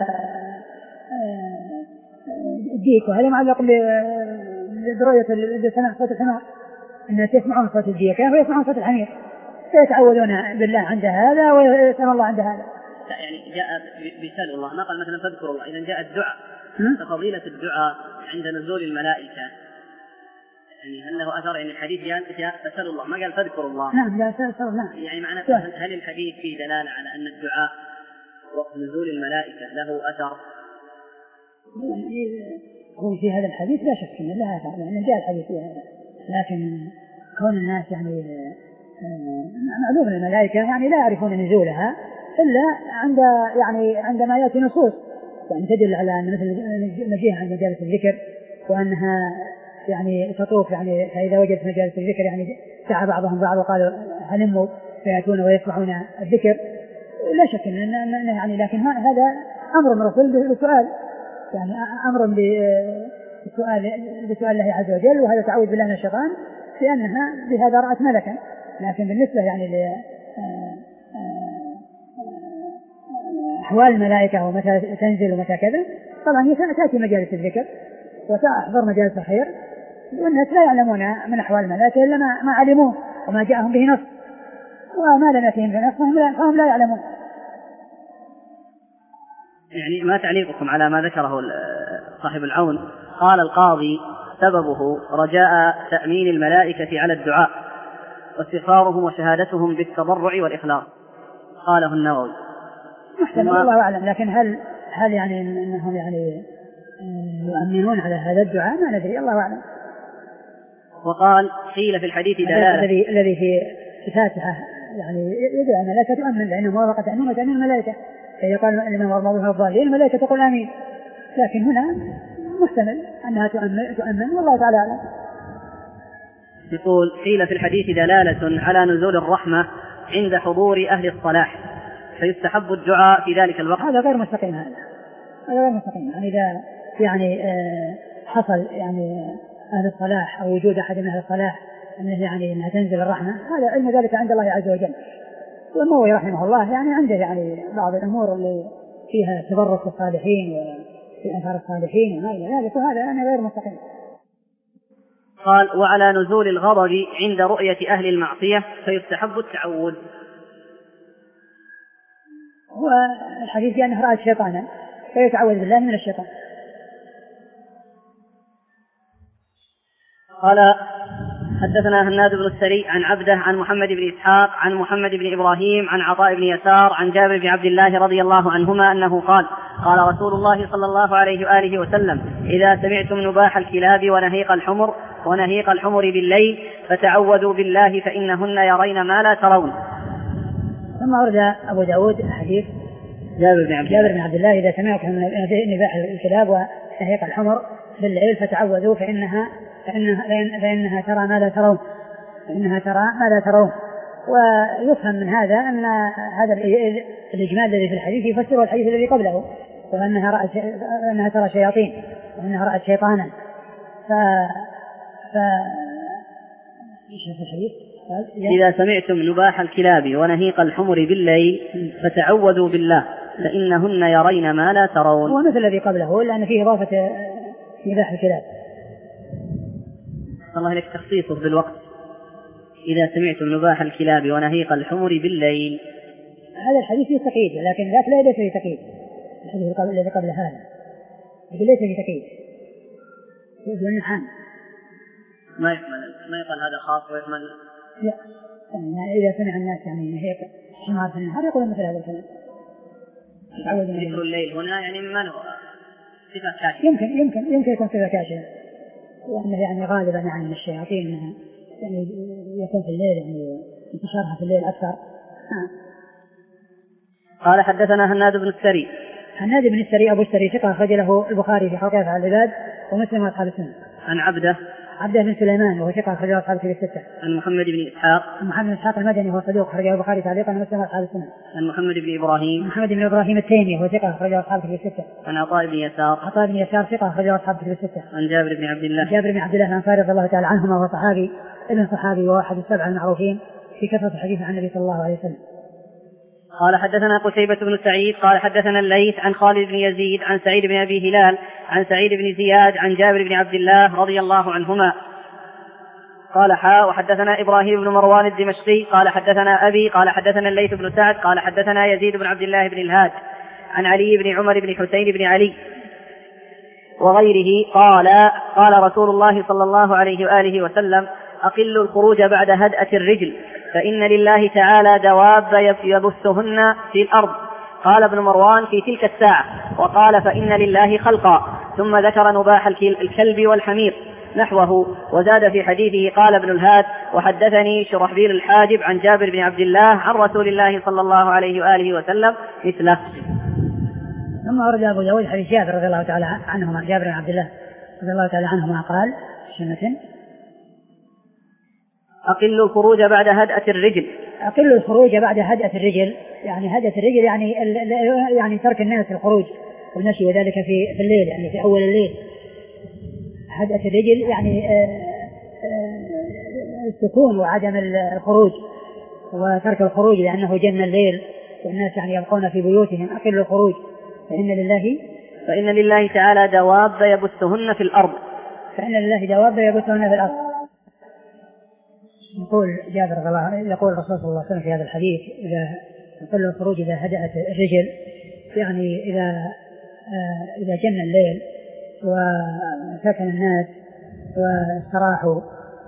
الديك، وهذا معلق برؤية بسماع صوت الحمار، الناس يسمعون صوت الديكة ويسمعون صوت الحمير فيتعوذون بالله عند هذا ويسأل الله عند هذا. لا يعني جاء بيسأل الله، ما قال مثلا فاذكروا الله. إذا جاء الدعاء ففضيلة الدعاء عند نزول الملائكة، يعني هل له أثر؟ يعني الحديث جاء فسألوا الله، ما قال فاذكروا الله. نعم لا فسألوا الله. يعني معنى هل الحديث فيه دلالة على أن الدعاء وقت نزول الملائكة له أثر؟ هو في هذا الحديث لا شك أن له أثر، لأن جاء الحديث في هذا، لكن كون الناس يعني معلوم الملائكة يعني لا يعرفون نزولها إلا عند يعني عندما يأتي نصوص يعني تدل على أن مثل مجيئها عند مجالس الذكر، وأنها يعني تطوف يعني فإذا وجدت مجالس الذكر يعني دعا بعضهم بعض وقالوا هلموا فيأتون ويسمعون الذكر. لا شك أن يعني لكن هذا أمر من الرسول بالسؤال، يعني أمر بسؤال بسؤال الله عز وجل، وهذا تعوذ بالله من الشيطان لأنها بهذا رأت ملكا. لكن بالنسبة يعني ل أحوال الملائكة ومتى تنزل ومتى كذا طبعا هي تأتي مجالس الذكر وتحضر مجالس الخير، والناس لا يعلمون من أحوال الملائكة إلا ما, ما علموه وما جاءهم به نص، وما لم يأتهم به نص فهم لا يعلمون. يعني ما تعليقكم على ما ذكره صاحب العون؟ قال القاضي سببه رجاء تأمين الملائكة على الدعاء واستغفارهم وشهادتهم بالتضرع والإخلاص، قاله النووي. محتمل الله أعلم، لكن هل هل يعني أنهم يعني يؤمنون على هذا الدعاء ما ندري، الله أعلم. وقال قيل في الحديث دلالة الذي الذي في الفاتحة يعني يدعى الملائكة تؤمن، لأنه موافقة تأمين وتأمين الملائكة، فإذا قال الإمام والمغضوب عليهم الضالين الملائكة تقول آمين، لكن هنا محتمل أنها تؤمن, تؤمن والله تعالى أعلم. يقول قيل في الحديث دلالة على نزول الرحمة عند حضور أهل الصلاح فيستحب الدعاء في ذلك الوقت. هذا غير مستقيم، هذا هذا غير مستقيم. يعني إذا يعني حصل يعني أهل الصلاح أو وجود أحد من أهل الصلاح أنه يعني أنها تنزل الرحمة، هذا علم ذلك عند الله عز وجل. والنووي رحمه الله يعني عنده يعني بعض الأمور اللي فيها تبرك الصالحين وفي أثار الصالحين وما إلى ذلك، وهذا يعني غير مستقيم. قال وعلى نزول الغضب عند رؤية أهل المعصية فيستحب التعوذ. والحديث بأنه رأى شيطانا فيتعوذ بالله من الشيطان. قال حدثنا هناد بن السري عن عبده عن محمد بن إسحاق عن محمد بن إبراهيم عن عطاء بن يسار عن جابر بن عبد الله رضي الله عنهما أنه قال قال رسول الله صلى الله عليه وآله وسلم إذا سمعتم نباح الكلاب ونهيق الحمر ونهيق الحمر بالليل فتعوذوا بالله فإنهن يرين ما لا ترون. ثم أورد أبو داود حديث جابر بن عبد, جابر بن عبد الله إذا سمعتم نباح الكلاب ونهيق الحمر بالليل فتعوذوا فإنها فإنها, فإنها ترى ما لا ترون فإنها ترى ما لا ترون. ويفهم من هذا أن هذا الإجمال الذي في الحديث يفسره الحديث الذي قبله، وأنها رأت أنها ترى شياطين وأنها رأت شيطانا. ف ف الحديث إذا سمعتم نباح الكلاب ونهيق الحمر بالليل فتعوذوا بالله فإنهن يرين ما لا ترون. هو مثل الذي قبله لأن فيه إضافة نباح الكلاب. الله لك تخصيصه بالوقت إذا سمعتم نباح الكلاب ونهيق الحمر بالليل. هذا الحديث فيه تقييد، لكن ذاك لا ليس فيه تقييد. الحديث الذي قبل هذا ليس فيه تقييد، يقول نعم ما يقبل ما يقال هذا خاص ويقبل. لا يعني إذا سمع الناس يعني نهيق حمار في النهار يقول مثل هذا الكلام. ذكر الليل هنا يعني ما له صفة كاشفة. يمكن يمكن يمكن يكون صفة كاشفة، وأنه يعني غالبا يعني من الشياطين أنها يعني يكون في الليل يعني انتشارها في الليل أكثر. آه. قال حدثنا هناد بن السري. هناد بن السري أبو السري ثقة أخرج له البخاري في خلق أفعال العباد ومسلم وأصحاب السنة. عن عبده عبده بن سليمان وهو ثقة أخرج له أصحاب الكتب الستة. عن محمد بن إسحاق محمد بن إسحاق المدني وهو صدوق أخرج له البخاري تعليقا ومسلم وأصحاب السنة. عن محمد بن إبراهيم محمد بن إبراهيم التيمي وهو ثقة أخرج له أصحاب الكتب الستة. عن عطاء بن يسار عطاء بن يسار ثقة أخرج له أصحاب الكتب الستة. عن جابر بن عبد الله جابر بن عبد الله الأنصاري رضي الله تعالى عنهما وهو صحابي ابن صحابي وواحد السبعة المعروفين في كثرة الحديث عن النبي صلى الله عليه وسلم. قال حدثنا قتيبة بن سعيد قال حدثنا الليث عن خالد بن يزيد عن سعيد بن أبي هلال عن سعيد بن زياد عن جابر بن عبد الله رضي الله عنهما قال حاء وحدثنا إبراهيم بن مروان الدمشقي قال حدثنا أبي قال حدثنا الليث بن سعد قال حدثنا يزيد بن عبد الله بن الهاد عن علي بن عمر بن حسين بن علي وغيره قال قال رسول الله صلى الله عليه وآله وسلم أقلوا الخروج بعد هدأة الرجل فإن لله تعالى دواب يبثهن في الأرض. قال ابن مروان في تلك الساعة وقال فإن لله خلقا ثم ذكر نباح الكلب والحمير نحوه وزاد في حديثه قال ابن الهاد وحدثني شرحبيل الحاجب عن جابر بن عبد الله عن رسول الله صلى الله عليه وآله وسلم مثله. ثم ورد أبو داود حديث جابر رضي الله تعالى عنهما جابر بن عبد الله رضي الله تعالى عنهما قال شمة أقل الخروج بعد هدأة الرجل أقل الخروج بعد هدأة الرجل يعني هدأة الرجل يعني يعني ترك الناس الخروج والمشي وذلك في في الليل يعني في أول الليل. هدأة الرجل يعني السكون وعدم الخروج وترك الخروج لأنه جن الليل والناس يعني يبقون في بيوتهم. أقل الخروج فإن لله فإن لله تعالى دواب يبثهن في الأرض فإن لله دواب يبثهن في الأرض. يقول جابر رضي الله عنه يقول الرسول صلى الله عليه وسلم في هذا الحديث إذا أقل الخروج إذا هدأت الرجل يعني إذا إذا جن الليل وسكن الناس واستراحوا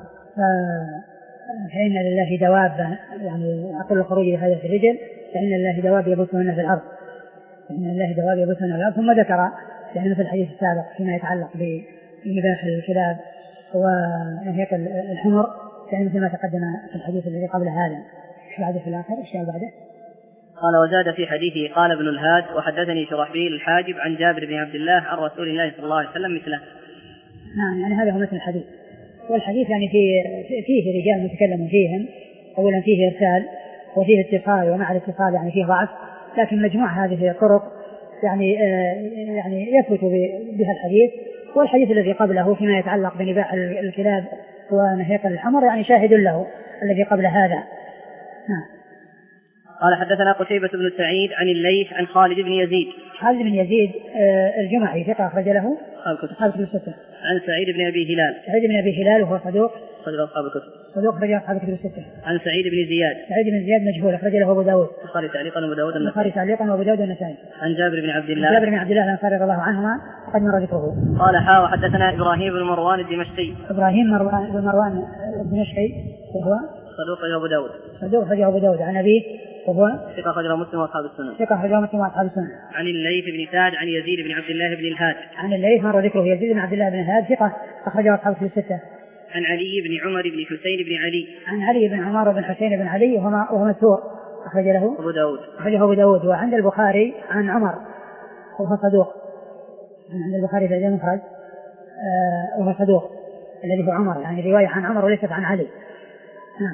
فإن لله دواب يعني أقل الخروج إذا هدأت الرجل فإن لله دواب يبثهن في الأرض فإن لله دواب يبثهن في الأرض. ثم ذكر يعني مثل الحديث السابق فيما يتعلق بنباح الكلاب ونهيق الحمر يعني مثل ما تقدم في الحديث الذي قبل هذا. بعده في الآخر الشيء بعده قال وزاد في حديثه قال ابن الهاد وحدثني شرحبيل الحاجب عن جابر بن عبد الله عن رسول الله صلى الله عليه وسلم مثله. نعم يعني هذا هو مثل الحديث. والحديث يعني فيه, فيه رجال متكلم فيهم، أولا فيه إرسال وفيه اتصال، ومع الاتصال يعني فيه ضعف، لكن مجموع هذه الطرق يعني يعني يثبت بها الحديث. والحديث الذي قبله فيما يتعلق بنباح الكلاب ونهيق الحمر يعني شاهد له الذي قبل هذا. نعم. قال حدثنا قتيبة بن سعيد عن الليث عن خالد بن يزيد. خالد بن يزيد الجمعي ثقة أخرج له أصحاب الكتب الستة. عن سعيد بن أبي هلال. سعيد بن أبي هلال وهو صدوق أخرج له أصحاب الكتب. صدوق أخرج له أصحاب الكتب الستة. عن سعيد بن زياد. سعيد بن زياد مجهول أخرج له أبو داود. البخاري تعليقا وأبو داود النسائي. البخاري تعليقا وأبو داود النسائي. عن جابر بن عبد الله. جابر بن عبد الله الأنصاري رضي الله عنهما وقد مر ذكره. قال حا وحدثنا إبراهيم بن مروان الدمشقي. إبراهيم بن مروان الدمشقي وهو صدوق أبو داود. صدوق أخرج أبو داود عن أبيه وهو ثقة أخرجه مسلم وأصحاب السنن. ثقة أخرجه مسلم وأصحاب السنن. عن الليث بن سعد عن يزيد بن عبد الله بن الهاد. عن الليث مر ذكره يزيد بن عبد الله بن الهاد ثقة أخرجه أصحاب الكتب الستة. عن علي بن عمر بن حسين بن علي. عن علي بن عمر بن حسين بن علي وهو مسهور أخرج له أبو داود. أخرجه أبو داود. وعند البخاري عن عمر وهو صدوق. عند البخاري في المفرد آه وهو صدوق الذي هو عمر، يعني رواية عن عمر وليست عن علي. نعم.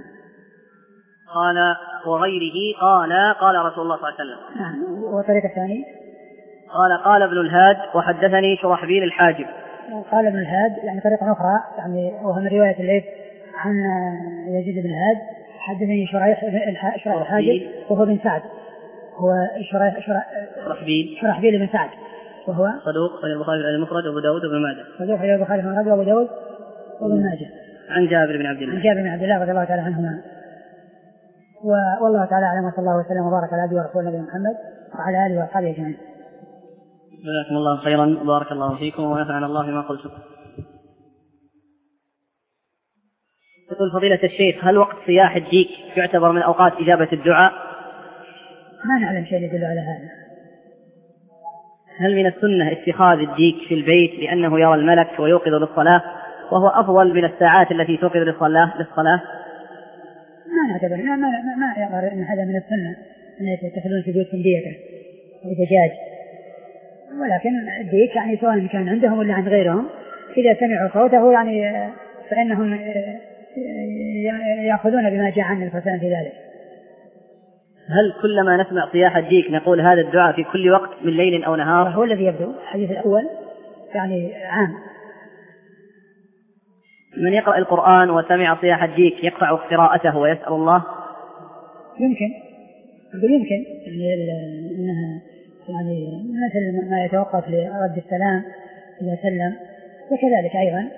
قال وغيره قال قال رسول الله صلى الله عليه وسلم. نعم. والطريقة الثانية قال قال ابن الهاد وحدثني شرحبيل الحاجب. قال ابن الهاد يعني طريقة أخرى يعني وهو من رواية الليث عن يزيد بن الهاد. حدثني شريح شريح الحاجب وهو بن سعد، هو شريح شرحبيل شرحبيل بن سعد وهو صدوق في البخاري في المفرد وابو داود وابن ماجه. صدوق في البخاري في المفرد وابو داود وابن ماجه. عن جابر بن عبد الله. عن جابر بن عبد الله رضي الله تعالى عنهما. والله تعالى أعلم وصلى الله وسلم وبارك على عبده ورسوله نبينا محمد وعلى آله وأصحابه أجمعين. جزاكم الله خيرا وبارك الله فيكم ونفعنا الله بما قلتم. يقول فضيلة الشيخ هل وقت صياح الديك يعتبر من أوقات إجابة الدعاء؟ ما نعلم شيء يدل على هذا. هل من السنة اتخاذ الديك في البيت لأنه يرى الملك ويوقظ للصلاة وهو أفضل من الساعات التي توقظ للصلاة للصلاة؟ ما نعتبر ما ما ما يظهر أن هذا من السنة أن يتخذون في بيوتهم ديكة أو دجاج، ولكن الديك يعني سواء كان عندهم ولا عند غيرهم إذا سمعوا صوته يعني فإنهم يأخذون بما جاء عن الفسان في ذلك. هل كلما نسمع صياح الديك نقول هذا الدعاء في كل وقت من ليل أو نهار؟ هو الذي يبدو الحديث الأول يعني عام. من يقرأ القرآن وسمع صياح الديك يقطع قراءته ويسأل الله؟ يمكن يمكن يعني إنها يعني مثل ما يتوقف لرد السلام إذا سلم وكذلك أيضا.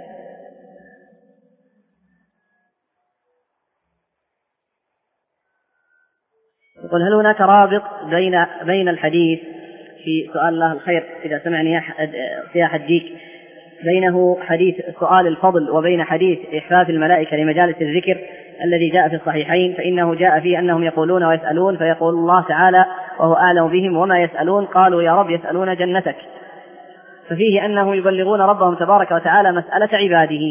يقول هل هناك رابط بين بين الحديث في سؤال الله الخير إذا سمعني صياح الديك بينه حديث سؤال الفضل وبين حديث إحفاف الملائكة لمجالس الذكر الذي جاء في الصحيحين؟ فإنه جاء فيه أنهم يقولون ويسألون فيقول الله تعالى وهو أعلم بهم وما يسألون قالوا يا رب يسألون جنتك، ففيه أنهم يبلغون ربهم تبارك وتعالى مسألة عباده.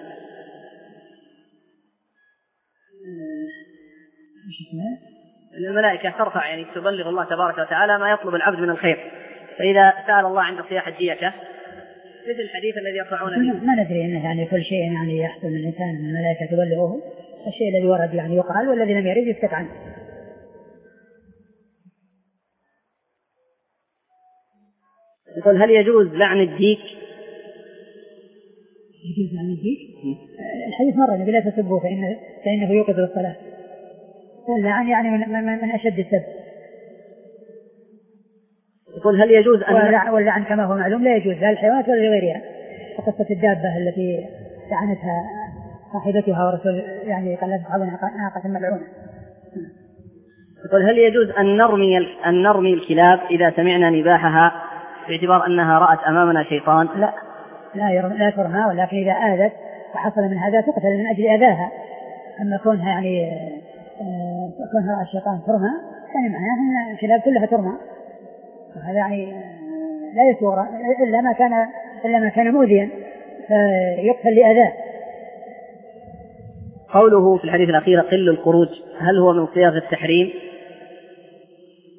الملائكة ترفع يعني تبلغ الله تبارك وتعالى ما يطلب العبد من الخير، فإذا سأل الله عند صياح الديكة مثل الحديث الذي يرفعون به. ما ندري أنه يعني كل شيء يعني يحصل من الإنسان من الملائكة تبلغه، الشيء الذي ورد يعني يقال والذي لم يرد يسكت عنه. يقول هل يجوز لعن الديك؟ يجوز لعن الديك؟ الحديث مرة النبي لا تسبوه فإنه, فإنه يوقظ الصلاة. واللعن يعني من, من, من أشد السب. يقول هل يجوز أن واللعن كما هو معلوم لا يجوز لا الحيوانات ولا لغيرها. وقصة الدابة التي لعنتها صاحبتها ورسول يعني قال لا تصحبوا ناقة ملعونة. يقول هل يجوز أن نرمي أن نرمي الكلاب إذا سمعنا نباحها باعتبار أنها رأت أمامنا شيطان؟ لا لا لا ترمى، ولكن إذا آذت وحصل من هذا تقتل من أجل أذاها. أما كونها يعني كونها رأى الشيطان ترمى يعني معناه أن الكلاب كلها ترمى، وهذا يعني لا يسوغ إلا ما كان إلا ما كان مؤذيا فيقتل لأذاه. قوله في الحديث الأخير قل الخروج هل هو من صيغ التحريم؟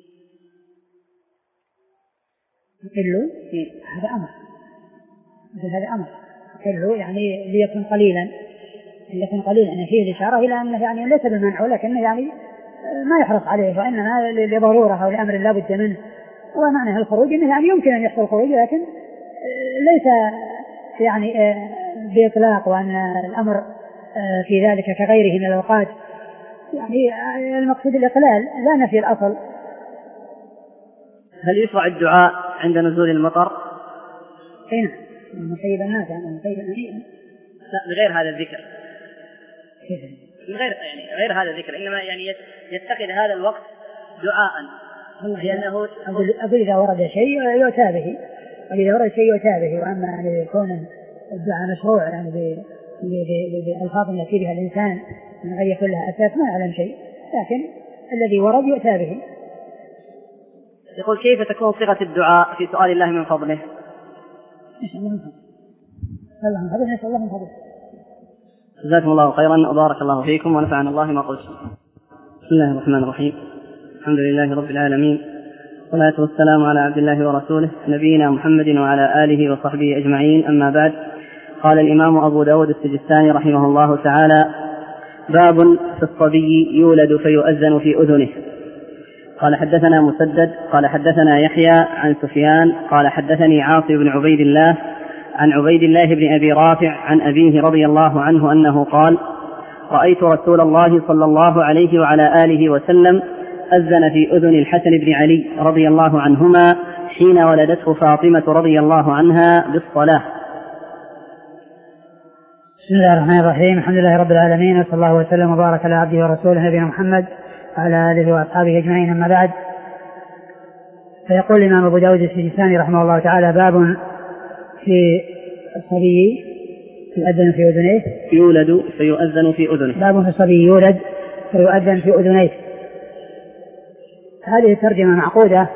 أقل هذا أمر، مثل هذا أمر أقل يعني ليكن قليلا، ليكن قليلا يعني فيه الإشارة إلى أنه يعني ليس بالمنع ولكنه يعني ما يحرص عليه، وإنما لضرورة أو لأمر لا بد منه. ومعنى الخروج إنه يعني يمكن أن يحصل الخروج لكن ليس يعني بإطلاق، وأن الأمر في ذلك كغيره من الأوقات، يعني المقصود الإقلال لا نفي الأصل. هل يشرع الدعاء عند نزول المطر؟ أين مصيب الناس يعني مصيب الناس لا بغير هذا الذكر، غير يعني غير هذا الذكر، إنما يعني يتخذ هذا الوقت دعاء، لأنه أقول إذا ورد شيء يؤتى به، وإذا ورد شيء يؤتى به. وأما يعني يكون الدعاء مشروع يعني بألفاظ يأتي بها الإنسان من غير يكون لها أساس ما أعلم شيء، لكن الذي ورد يؤتى به. يقول كيف تكون صيغة الدعاء في سؤال الله من فضله؟ نسأل الله من فضله، الله من فضله، نسأل الله من فضله. جزاكم الله خيرا وبارك الله فيكم ونفعنا الله ما قلت. بسم الله الرحمن الرحيم، الحمد لله رب العالمين، والصلاة والسلام على عبد الله ورسوله نبينا محمد وعلى آله وصحبه أجمعين، أما بعد. قال الإمام أبو داود السجستاني رحمه الله تعالى: باب في الصبي يولد فيؤذن في أذنه. قال حدثنا مسدد قال حدثنا يحيى عن سفيان قال حدثني عاصم بن عبيد الله عن عبيد الله بن أبي رافع عن أبيه رضي الله عنه أنه قال: رأيت رسول الله صلى الله عليه وعلى آله وسلم أذن في أذن الحسن بن علي رضي الله عنهما حين ولدته فاطمة رضي الله عنها بالصلاة. بسم الله الرحمن الرحيم، الحمد لله رب العالمين، وصلى الله وسلم وبارك على عبده ورسوله نبينا محمد وعلى آله وأصحابه أجمعين، أما بعد. فيقول الإمام أبو داود السجستاني رحمه الله تعالى: باب في الصبي يؤذن في أذنيه يولد فيؤذن في أذنه. باب في الصبي يولد فيؤذن في أذنيه. هذه الترجمة معقودة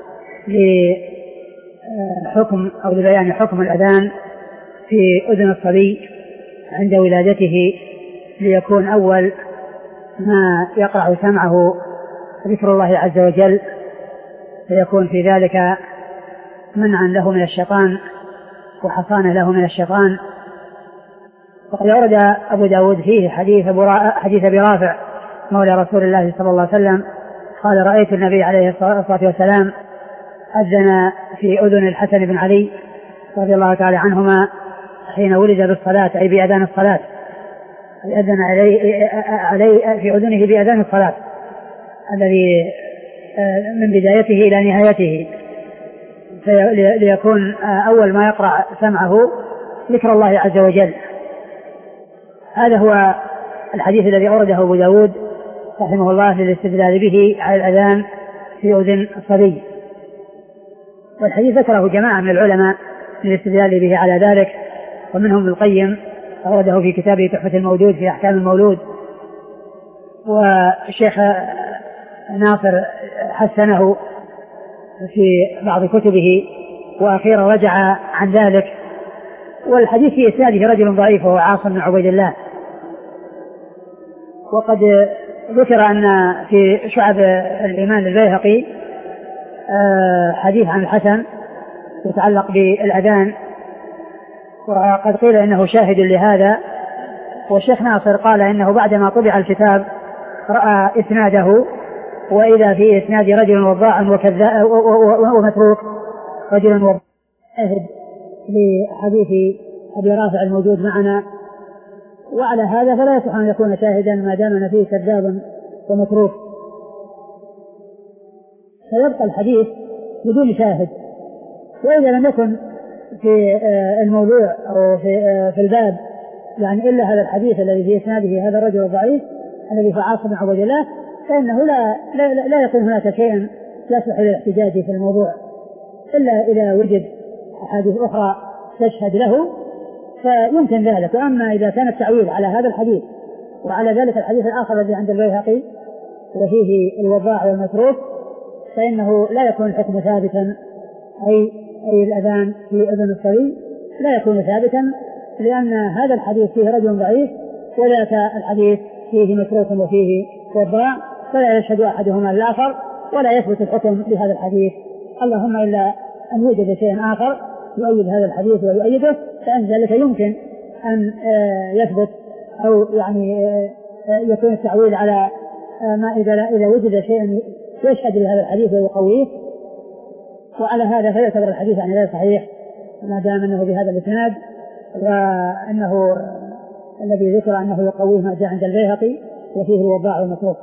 لحكم أو لبيان حكم الأذان في أذن الصبي عند ولادته، ليكون أول ما يقرع سمعه ذكر الله عز وجل، فيكون في ذلك منعا له من الشيطان وحصانا له من الشيطان. وقد أورد أبو داود فيه حديث حديث أبي رافع مولى رسول الله صلى الله عليه وسلم قال: رأيت النبي عليه الصلاة والسلام أذن في أذن الحسن بن علي رضي الله تعالى عنهما حين ولد بالصلاة، أي بأذان الصلاة، أذن علي, علي في أذنه بأذان الصلاة الذي من بدايته إلى نهايته، ليكون أول ما يقرأ سمعه ذكر الله عز وجل. هذا هو الحديث الذي أورده أبو داود رحمه الله للاستدلال به على الأذان في أذن الصبي، والحديث ذكره جماعة من العلماء للاستدلال به على ذلك، ومنهم ابن القيم أورده في كتابه تحفة المولود في أحكام المولود، والشيخ ناصر حسنه في بعض كتبه، وأخيرا رجع عن ذلك. والحديث في إسناده رجل ضعيف وهو عاصم بن عبيد الله. وقد ذكر أن في شعب الإيمان البيهقي حديث عن الحسن يتعلق بالأذان، وقد قيل إنه شاهد لهذا. والشيخ ناصر قال إنه بعدما طبع الكتاب رأى إسناده، وإذا في إسناد رجل وضاع وكذاب ومتروك رجل وضاع، أهد لحديث أبي رافع الموجود معنا، وعلى هذا فلا يصح أن يكون شاهدا ما دام فيه كذاب ومتروك، فيبقى الحديث بدون شاهد. وإذا لم يكن في الموضوع أو في, في الباب يعني إلا هذا الحديث الذي في إسناده هذا الرجل الضعيف الذي في عاصم بن عبيد الله، فإنه لا, لا, لا يكون هناك شيء يصلح للاحتجاج في الموضوع إلا إذا وجد أحاديث أخرى تشهد له فيمكن ذلك. وأما إذا كان التعويل على هذا الحديث وعلى ذلك الحديث الآخر الذي عند البيهقي وفيه الوضاع والمتروك، فإنه لا يكون الحكم ثابتا، أي, أي الأذان في أذن الصبي لا يكون ثابتا، لأن هذا الحديث فيه رجل ضعيف وذاك الحديث فيه متروك وفيه وضاع، فلا يشهد أحدهما الآخر ولا يثبت الحكم بهذا الحديث، اللهم إلا أن يوجد شيء آخر يؤيد هذا الحديث ويؤيده، فإن ذلك يمكن أن يثبت أو يعني يكون التعويل على ما إذا إذا وجد شيء يشهد لهذا الحديث ويقويه، وعلى هذا فيعتبر الحديث عن غير صحيح ما دام أنه بهذا الإسناد، وأنه الذي ذكر أنه يقويه ما جاء عند البيهقي وفيه الوضاع والمتروك.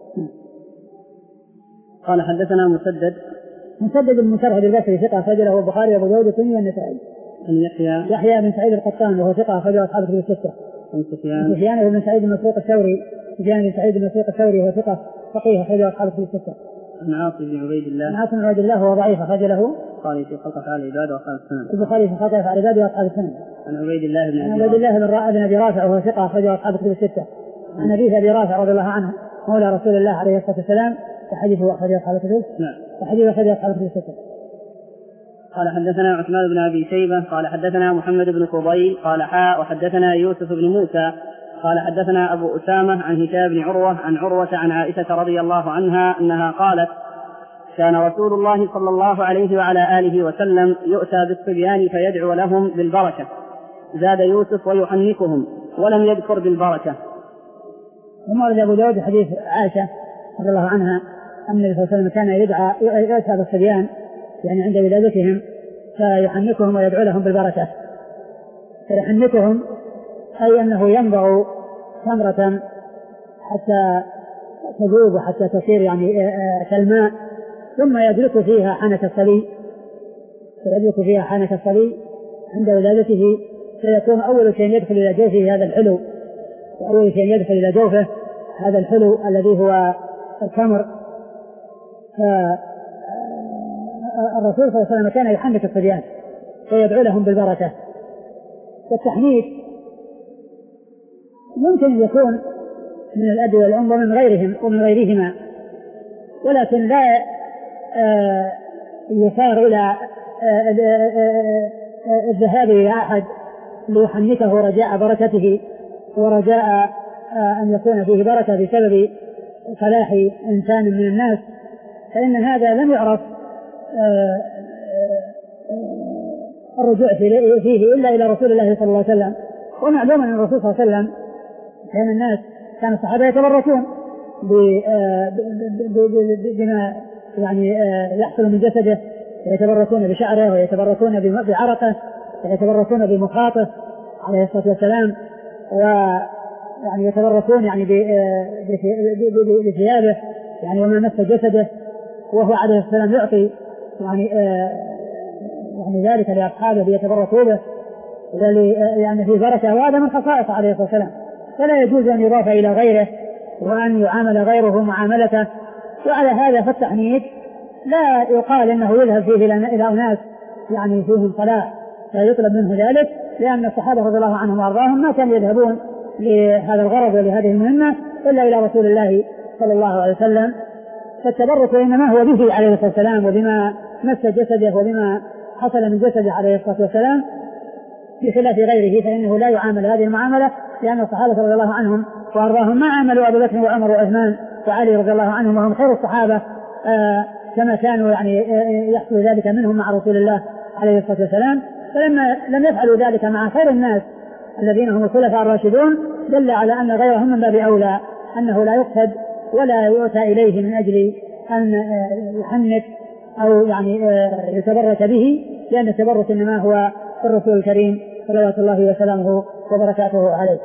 قال حدثنا مسدد مسدد بن مسرهد البصري ثقة أخرج له البخاري وأبو داود والترمذي والنسائي. يحيى يحيى بن سعيد القطان وهو ثقة أخرج له أصحاب الكتب الستة. عن سفيان سفيان بن سعيد بن مسروق الثوري سفيان بن سعيد بن مسروق الثوري وهو ثقة فقيه أخرج له أصحاب الكتب الستة. عن عاصم بن عبيد الله عن عاصم بن عبيد الله وهو ضعيف أخرج له البخاري في خلق أفعال العباد وأصحاب السنن. البخاري في خلق أفعال العباد وأصحاب السنن. عن عبيد الله بن عن عبيد الله بن أبي رافع وهو ثقة أخرج له أصحاب الكتب الستة. عن أبي أبي رافع رضي الله عنه مولى رسول الله عليه الصلاة والسلام وحديثه أخرج له أصحاب الكتب. نعم. وحديثه أخرج له أصحاب الكتب الستة. قال حدثنا عثمان بن أبي شيبة قال حدثنا محمد بن فضيل قال حاء وحدثنا يوسف بن موسى قال حدثنا أبو أسامة عن هشام بن عروة عن عروة عن عائشة رضي الله عنها أنها قالت كان رسول الله صلى الله عليه وعلى آله وسلم يؤتى بالصبيان فيدعو لهم بالبركة، زاد يوسف ويحنكهم ولم يذكر بالبركة. ثم ورد أبو داود حديث عائشة رضي الله عنها أن النبي صلى الله عليه وسلم كان يدعى يؤتى بالصبيان يعني عند ولادتهم فيحنكهم ويدعو لهم بالبركة. فيحنكهم أي أنه ينبغ تمرة حتى تذوب وحتى تصير يعني كالماء، ثم يدلك فيها حنة الصبي فيدلك فيها حنة الصبي عند ولادته، فيكون أول شيء يدخل إلى جوفه هذا الحلو، وأول شيء يدخل إلى جوفه هذا الحلو الذي هو التمر. الرسول صلى الله عليه وسلم كان يحنك الصبيان ويدعو لهم بالبركة. والتحنيك يمكن أن يكون من الأب والأم ومن غيرهم ومن غيرهما، ولكن لا يصار إلى الذهاب إلى أحد ليحنكه رجاء بركته ورجاء أن يكون فيه بركة بسبب فلاح إنسان من الناس، فإن هذا لم يعرف الرجوع فيه إلا إلى رسول الله صلى الله عليه وسلم. ومعلوم أن الرسول صلى الله عليه وسلم كان الناس كان الصحابة يتبركون بما يعني يحصل من جسده، يتبركون بشعره ويتبركون بعرقه ويتبركون بمخاطه عليه الصلاة والسلام، ويعني يتبركون يعني بثيابه يعني وما مس جسده، وهو عليه السلام يعطي يعني يعني ذلك لأصحابه ليتبركوا به يعني في بركة، وهذا من خصائص عليه الصلاة والسلام، فلا يجوز أن يضاف إلى غيره وأن يعامل غيره معاملته. وعلى هذا فالتحنيك لا يقال إنه يذهب فيه إلى أناس يعني فيهم صلاح فيطلب منه ذلك، لأن الصحابة رضي الله عنهم وأرضاهم ما كانوا يذهبون لهذا الغرض ولهذه المهمة إلا إلى رسول الله صلى الله عليه وسلم. فالتبرك إنما هو به عليه الصلاة والسلام وبما مس جسده وبما حصل من جسده عليه الصلاة والسلام، بخلاف غيره فإنه لا يعامل هذه المعاملة، لأن الصحابة رضي الله عنهم وأرضاهم ما عاملوا أبو بكر وعمر وعثمان وعلي رضي الله عنهم وهم خير الصحابة آه كما كانوا يعني آه يحصل ذلك منهم مع رسول الله عليه الصلاة والسلام. فلما لم يفعلوا ذلك مع خير الناس الذين هم الخلفاء الراشدون دل على أن غيرهم من باب أولى أنه لا يقصد ولا يؤتى إليه من أجل أن يحنك أو يعني يتبرك به، لأن التبرك إنما هو الرسول الكريم صلوات الله وسلامه وبركاته عليه.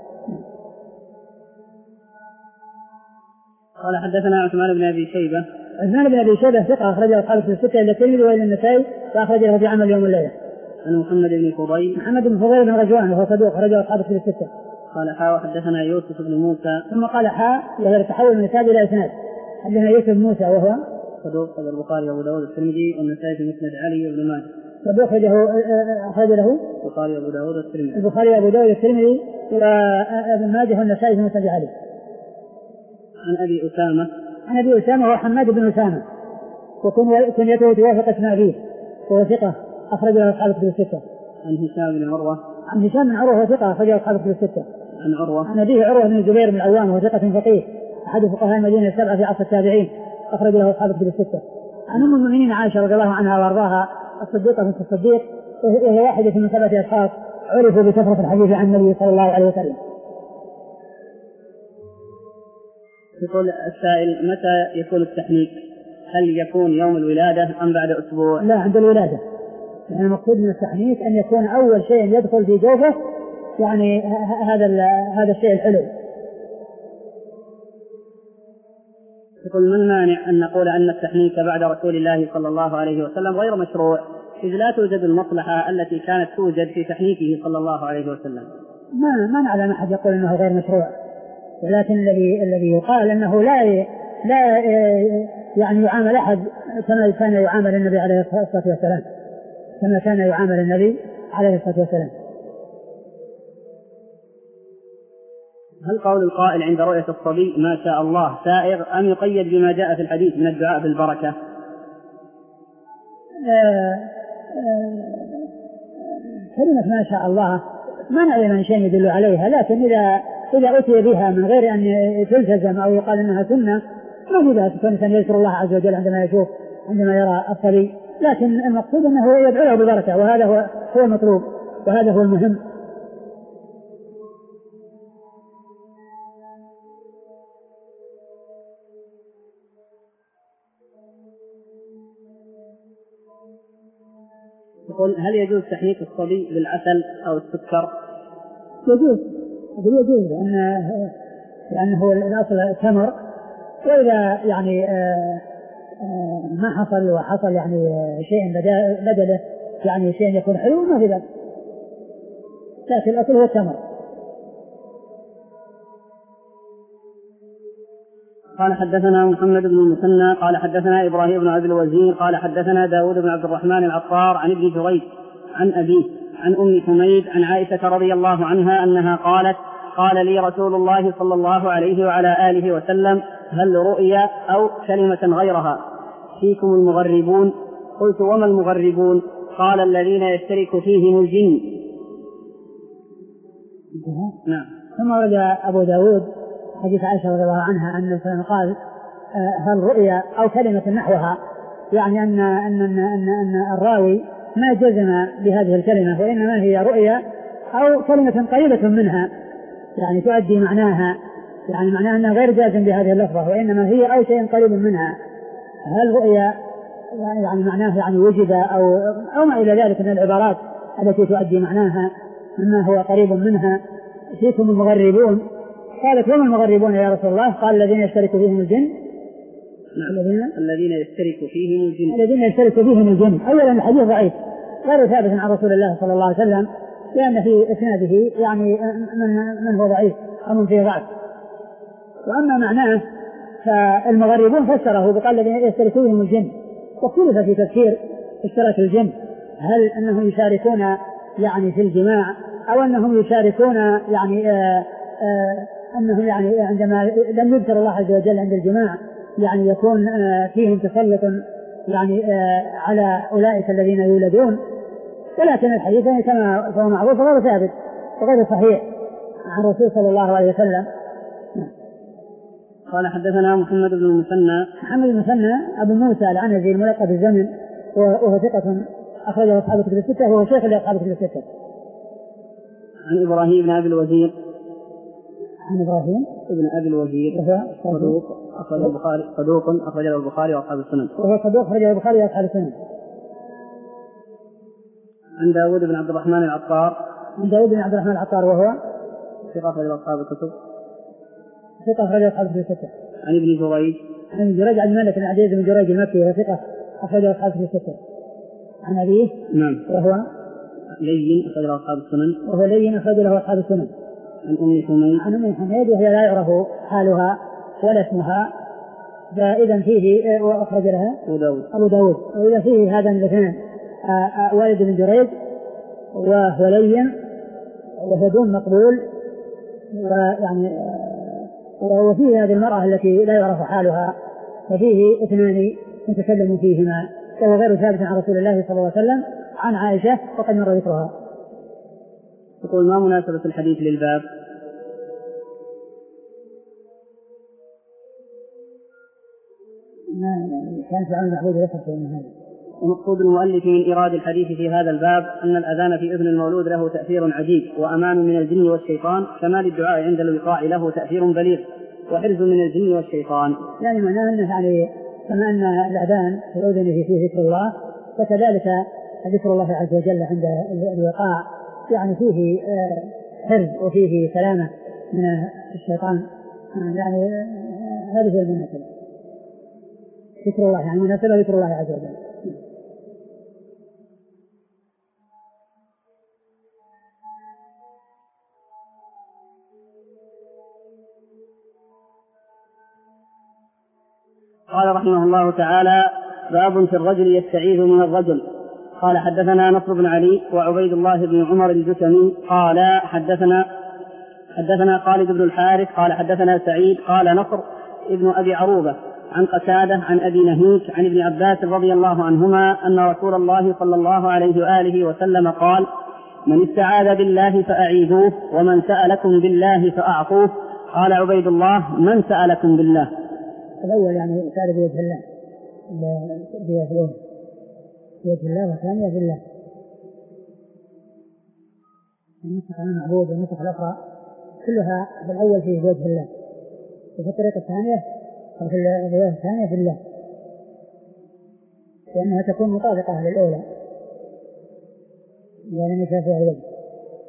قال حدثنا عثمان بن أبي شيبة عثمان بن أبي شيبة ثقة أخرجه أصحاب الكتب الستة إلا الترمذي وإلى النسائي وأخرجه في عمل يوم والليلة. عن محمد بن فضيل محمد بن فضيل بن غزوان وهو صدوق أخرجه أصحاب الكتب الستة. قال حاء وحدثنا يوسف بن موسى ثم قال حاء وهو التحول من إسناد إلى إسناد. حدثنا يوسف بن موسى وهو صدوق أخرج البخاري وأبو داود والترمذي والنسائي في مسند علي وابن ماجه. صدوق أخرجه أخرج له البخاري وأبو داود والترمذي البخاري وأبو داود والترمذي وابن ماجه والنسائي في مسند علي. عن أبي أسامة عن أبي أسامة هو حماد بن أسامة وكنيته توافق اسم أبيه وهو ثقة أخرج له أصحاب الكتب الستة. عن هشام بن عروة عن هشام بن عروة وهو ثقة أخرج له أصحاب الكتب الستة. عن عروة عن أبيه عروة بن الزبير بن العوام وهو ثقة فقيه أحد فقهاء المدينة السبعة في عصر التابعين أخرج له أصحاب الكتب الستة. عن أم المؤمنين عائشة رضي الله عنها وأرضاها الصديقة بنت الصديق، وهي واحدة من سبعة أشخاص عرفوا بكثرة الحديث عن النبي صلى الله عليه وسلم. يقول السائل: متى يكون التحنيك؟ هل يكون يوم الولادة أم بعد أسبوع؟ لا، عند الولادة. يعني المقصود من التحنيك أن يكون أول شيء يدخل في جوفه يعني هذا هذا الشيء الحلو. يقول: ما المانع أن نقول أن التحنيك بعد رسول الله صلى الله عليه وسلم غير مشروع، إذ لا توجد المصلحة التي كانت توجد في تحنيكه صلى الله عليه وسلم؟ ما ما نعلم أحد يقول أنه غير مشروع، ولكن الذي الذي يقال أنه لا لا يعني يعامل أحد كما كان يعامل النبي عليه الصلاة والسلام، كما كان يعامل النبي عليه الصلاة والسلام. هل قول القائل عند رؤية الصبي ما شاء الله سائغ أم يقيد بما جاء في الحديث من الدعاء بالبركة؟ آه آه كلمة ما شاء الله ما نعلم عن شيء يدل عليها، لكن إذا إذا أتي بها من غير أن تلتزم أو يقال أنها سنة ما في بأس، كان يذكر الله عز وجل عندما يشوف عندما يرى الصبي، لكن المقصود أنه يدعو له بالبركة، وهذا هو هو المطلوب وهذا هو المهم. يقول: هل يجوز تحنيك الصبي بالعسل أو السكر؟ يجوز، يقول يجوز لأن لأنه الأصل التمر، وإذا يعني آآ آآ ما حصل وحصل يعني شيء بدله يعني شيء يكون حلو ما في ذلك، لكن الأصل هو التمر. قال: حدثنا محمد بن المثنى قال حدثنا إبراهيم بن عبد الوزير قال حدثنا داود بن عبد الرحمن العطار عن ابن جريج عن أبيه عن أم حميد عن عائشة رضي الله عنها أنها قالت: قال لي رسول الله صلى الله عليه وعلى آله وسلم: هل رؤيا أو كلمة غيرها فيكم المغربون؟ قلت: وما المغربون؟ قال: الذين يشترك فيهم الجن. نعم. ثم ورد أبو داود حديث عائشة رضي الله عنها أن الإنسان قال: هل رؤيا أو كلمة نحوها، يعني أن أن أن أن, أن الراوي ما جزم بهذه الكلمة، وإنما هي رؤيا أو كلمة قريبة منها يعني تؤدي معناها، يعني معناها أنها غير جازم بهذه اللفظة، وإنما هي أو شيء قريب منها. هل رؤيا يعني معناه يعني وجد أو أو ما إلى ذلك من العبارات التي تؤدي معناها مما هو قريب منها. فيكم المغربون، قالت: وما المغربون يا رسول الله؟ قال: الذين يشترك فيهم الجن. الذين الذين يشترك فيهم الجن الذين يشترك فيهم الجن. أولا الحديث ضعيف غير ثابت عن رسول الله صلى الله عليه وسلم، لأن في إسناده يعني من من هو ضعيف أو من فيه ضعف. وأما معناه فالمغربون فسره بقال: الذين يشترك فيهم الجن، واختلف في تفسير اشتراك الجن، هل أنهم يشاركون يعني في الجماع أو أنهم يشاركون يعني آآ آآ أنهم يعني عندما لم يذكر الله عز وجل عند الجماع يعني يكون فيهم تسلط يعني على أولئك الذين يولدون. ولكن الحديث كما هو معروف غير ثابت وغير صحيح عن الرسول صلى الله عليه وسلم. قال: حدثنا محمد بن المثنى محمد بن المثنى أبو موسى العنزي الملقب بالزمن، وهو ثقة أخرجه أصحاب الكتب الستة، وهو شيخ لأصحاب الكتب الستة. عن إبراهيم بن أبي الوزير عن إبراهيم ابن أبي الوزير صدوق أخرجه البخاري صدوق أخرجه البخاري وأصحاب السنن وهو صدوق أخرجه البخاري وأصحاب السنن. عن داود بن عبد الرحمن العطار عن داود بن عبد الرحمن العطار وهو ثقة أخرجه أصحاب الكتب ثقة أخرجه أصحاب الكتب الستة. عن ابن جريج عن ابن جريج عن مالك بن عزيز بن جريج المكي وهو ثقة أخرجه أصحاب الكتب الستة. عن أبيه نعم وهو لين أخرجه أصحاب السنن وهو لين أخرجه أصحاب السنن. عن أم حميد عن أم حميد وهي لا يعرف حالها ولا اسمها، فإذا فيه وأخرج لها أبو داود أبو داود وإذا فيه هذا الاثنان والد بن جريج وهو لين وهو دون مقبول، ويعني وفيه هذه المرأة التي لا يعرف حالها، ففيه اثنان متكلم فيهما، وهو غير ثابت عن رسول الله صلى الله عليه وسلم عن عائشة وقد مر ذكرها. يقول: ما مناسبة الحديث للباب؟ ما كان سؤال محمود يذكر شيء من هذا. ومقصود المؤلف من إيراد الحديث في هذا الباب أن الأذان في أذن المولود له تأثير عجيب وأمان من الجن والشيطان، كما للدعاء عند الوقاع له تأثير بليغ وحرز من الجن والشيطان. يعني معناه أنه يعني كما أن الأذان في الأذن فيه ذكر الله، فكذلك ذكر الله عز وجل عند الوقاع يعني فيه حرز وفيه سلامة من الشيطان. يعني هذه هي المناسبة، ذكر الله يعني مناسبة ذكر الله عز وجل. قال رحمه الله تعالى: باب في الرجل يستعيذ من الرجل. قال حدثنا نصر بن علي وعبيد الله بن عمر الجسمي قال حدثنا حدثنا خالد بن الحارث قال حدثنا سعيد قال نصر ابن أبي عروبة عن قتادة عن أبي نهيك عن ابن عباس رضي الله عنهما أن رسول الله صلى الله عليه وآله وسلم قال: من استعاذ بالله فأعيذوه ومن سألكم بالله فأعطوه. قال عبيد الله: من سألكم بالله؟ الأول يعني سأل بوجه الله، بوجه بوجه الله، والثانية بالله. النسخة المعبود والنسخة الأخرى كلها بالأول فيه بوجه الله، وفي الطريقة الثانية أو في الرواية الثانية بالله، لأنها تكون مطابقة للأولى لأن مثال فيها الوجه.